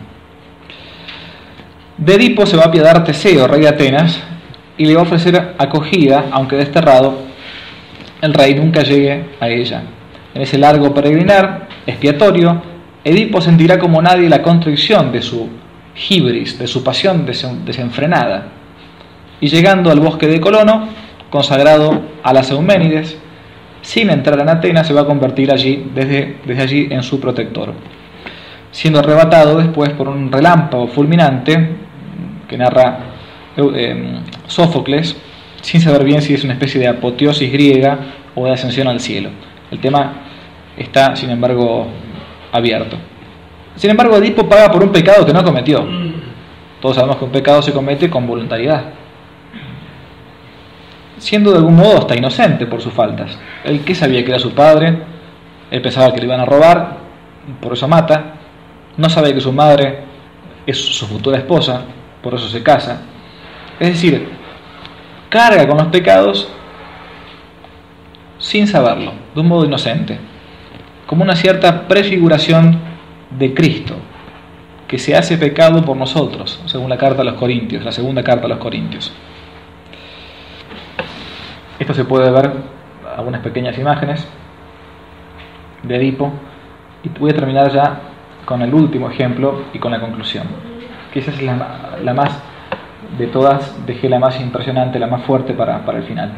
De Edipo se va a apiadar Teseo, rey de Atenas, y le va a ofrecer acogida, aunque desterrado, el rey nunca llegue a ella. En ese largo peregrinar expiatorio, Edipo sentirá como nadie la constricción de su hibris, de su pasión desenfrenada, y llegando al bosque de Colono, consagrado a las Euménides, sin entrar en Atenas, se va a convertir allí, desde, desde allí en su protector, siendo arrebatado después por un relámpago fulminante que narra eh, Sófocles, sin saber bien si es una especie de apoteosis griega o de ascensión al cielo. El tema está, sin embargo, abierto. Sin embargo, Edipo paga por un pecado que no cometió. Todos sabemos que un pecado se comete con voluntariedad, siendo de algún modo hasta inocente por sus faltas. Él que sabía que era su padre, él pensaba que le iban a robar, por eso mata. No sabe que su madre es su futura esposa, por eso se casa. Es decir, carga con los pecados sin saberlo, de un modo inocente, como una cierta prefiguración de Cristo, que se hace pecado por nosotros, según la carta a los Corintios, la segunda carta a los Corintios. Esto se puede ver, algunas pequeñas imágenes de Edipo, y voy a terminar ya con el último ejemplo y con la conclusión, que esa es la, la más de todas, dejé la más impresionante, la más fuerte para, para el final.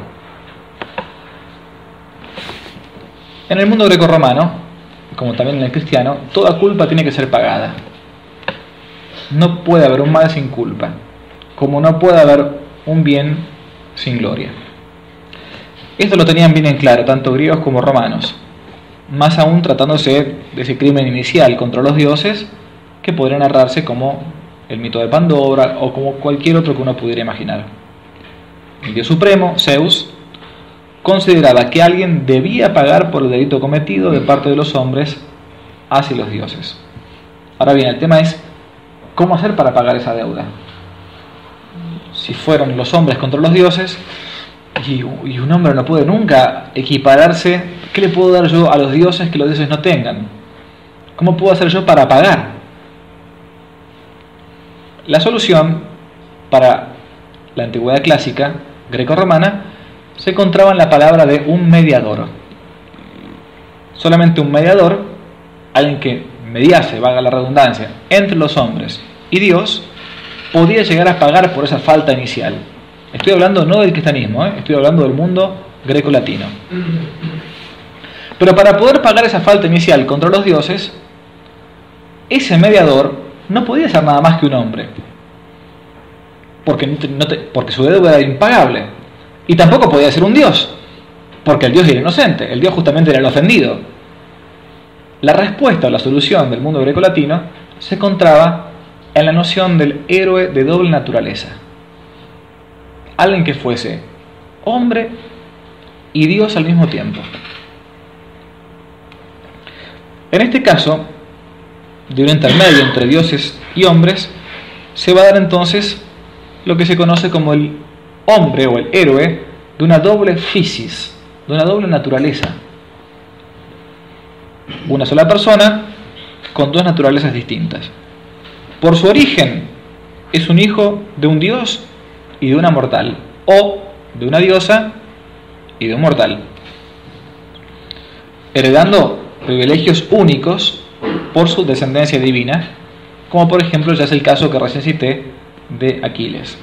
En el mundo grecorromano, como también en el cristiano, toda culpa tiene que ser pagada. No puede haber un mal sin culpa, como no puede haber un bien sin gloria. Esto lo tenían bien en claro, tanto griegos como romanos, más aún tratándose de ese crimen inicial contra los dioses, que podría narrarse como el mito de Pandora o como cualquier otro que uno pudiera imaginar. El dios supremo, Zeus, consideraba que alguien debía pagar por el delito cometido de parte de los hombres hacia los dioses. Ahora bien, el tema es ¿cómo hacer para pagar esa deuda? Si fueron los hombres contra los dioses, y un hombre no puede nunca equipararse, ¿qué le puedo dar yo a los dioses que los dioses no tengan? ¿Cómo puedo hacer yo para pagar? La solución para la antigüedad clásica greco-romana se encontraba en la palabra de un mediador. Solamente un mediador, alguien que mediase, valga la redundancia, entre los hombres y Dios, podía llegar a pagar por esa falta inicial. Estoy hablando no del cristianismo, ¿eh? Estoy hablando del mundo greco-latino. Pero para poder pagar esa falta inicial contra los dioses, ese mediador no podía ser nada más que un hombre, porque, no te, no te, porque su deuda era impagable. Y tampoco podía ser un dios, porque el dios era inocente, el dios justamente era el ofendido. La respuesta o la solución del mundo greco-latino se encontraba en la noción del héroe de doble naturaleza. Alguien que fuese hombre y Dios al mismo tiempo. En este caso, de un intermedio entre dioses y hombres, se va a dar entonces lo que se conoce como el hombre o el héroe de una doble physis, de una doble naturaleza. Una sola persona con dos naturalezas distintas. Por su origen es un hijo de un dios y de una mortal, o de una diosa y de un mortal, heredando privilegios únicos por su descendencia divina, como por ejemplo ya es el caso que recién cité de Aquiles.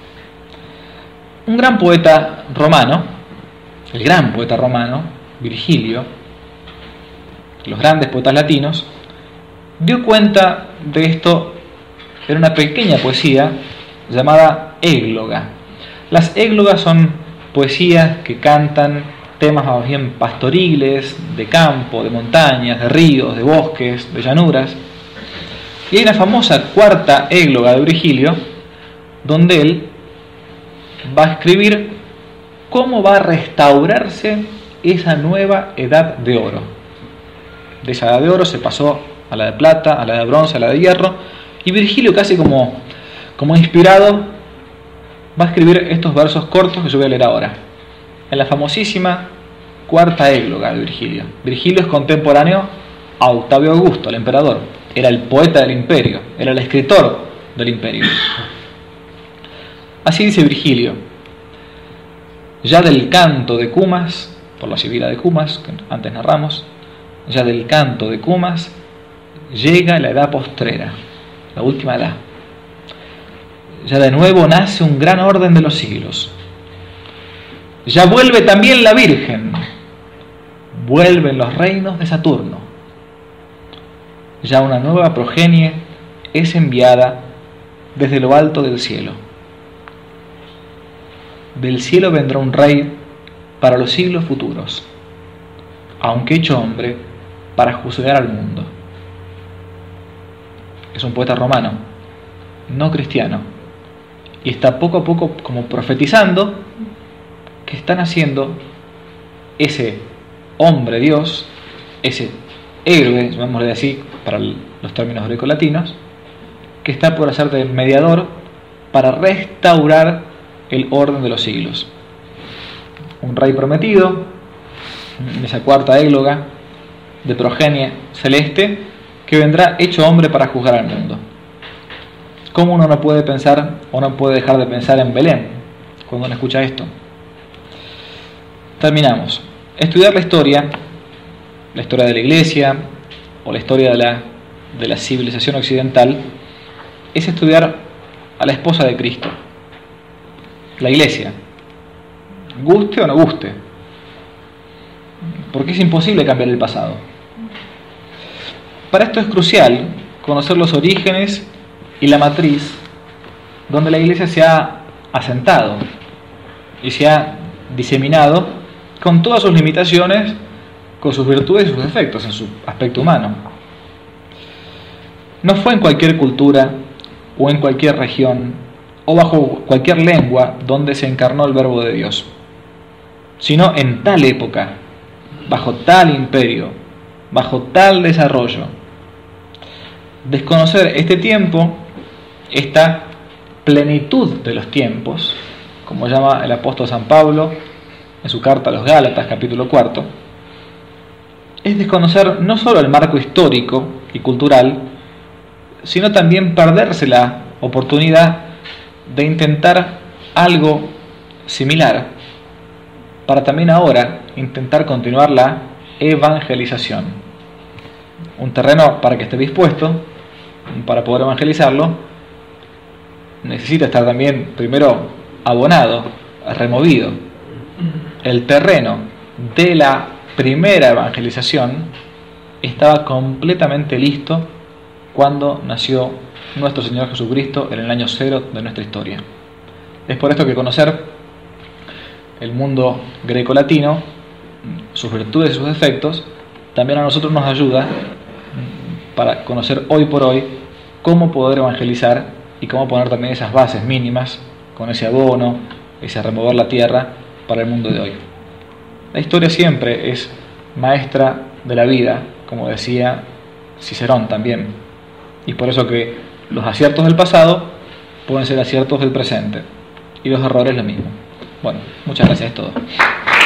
Un gran poeta romano, el gran poeta romano, Virgilio, los grandes poetas latinos, dio cuenta de esto en una pequeña poesía llamada égloga. Las églogas son poesías que cantan temas más bien pastoriles, de campo, de montañas, de ríos, de bosques, de llanuras. Y hay una famosa cuarta égloga de Virgilio, donde él va a escribir cómo va a restaurarse esa nueva edad de oro. De esa edad de oro se pasó a la de plata, a la de bronce, a la de hierro, y Virgilio, casi como, como inspirado, va a escribir estos versos cortos que yo voy a leer ahora, en la famosísima cuarta égloga de Virgilio. Virgilio es contemporáneo a Octavio Augusto, el emperador. Era el poeta del imperio, era el escritor del imperio. Así dice Virgilio: ya del canto de Cumas, por la sibila de Cumas, que antes narramos, ya del canto de Cumas llega la edad postrera, la última edad. Ya de nuevo nace un gran orden de los siglos. Ya vuelve también la Virgen, vuelven los reinos de Saturno. Ya una nueva progenie es enviada desde lo alto del cielo. Del cielo vendrá un rey para los siglos futuros, aunque hecho hombre, para juzgar al mundo. Es un poeta romano, no cristiano, y está poco a poco como profetizando que están haciendo ese hombre Dios, ese héroe, llamémosle así para los términos grecolatinos, que está por hacer de mediador para restaurar el orden de los siglos. Un rey prometido, esa cuarta égloga de progenie celeste, que vendrá hecho hombre para juzgar al mundo. ¿Cómo uno no puede pensar o no puede dejar de pensar en Belén cuando uno escucha esto? Terminamos. Estudiar la historia, la historia de la Iglesia o la historia de la, de la civilización occidental, es estudiar a la esposa de Cristo, la Iglesia, guste o no guste, porque es imposible cambiar el pasado. Para esto es crucial conocer los orígenes y la matriz donde la Iglesia se ha asentado y se ha diseminado con todas sus limitaciones, con sus virtudes y sus defectos en su aspecto humano. No fue en cualquier cultura o en cualquier región o bajo cualquier lengua donde se encarnó el Verbo de Dios, sino en tal época, bajo tal imperio, bajo tal desarrollo. Desconocer este tiempo, esta plenitud de los tiempos, como llama el apóstol San Pablo en su carta a los Gálatas, capítulo cuarto, es desconocer no solo el marco histórico y cultural, sino también perderse la oportunidad de intentar algo similar para también ahora intentar continuar la evangelización. Un terreno para que esté dispuesto, para poder evangelizarlo, necesita estar también primero abonado, removido. El terreno de la primera evangelización estaba completamente listo cuando nació nuestro Señor Jesucristo en el año cero de nuestra historia. Es por esto que conocer el mundo greco-latino, sus virtudes y sus defectos, también a nosotros nos ayuda para conocer hoy por hoy cómo poder evangelizar y cómo poner también esas bases mínimas con ese abono, ese remover la tierra para el mundo de hoy. La historia siempre es maestra de la vida, como decía Cicerón también, y por eso que los aciertos del pasado pueden ser aciertos del presente y los errores lo mismo. Bueno, muchas gracias a todos.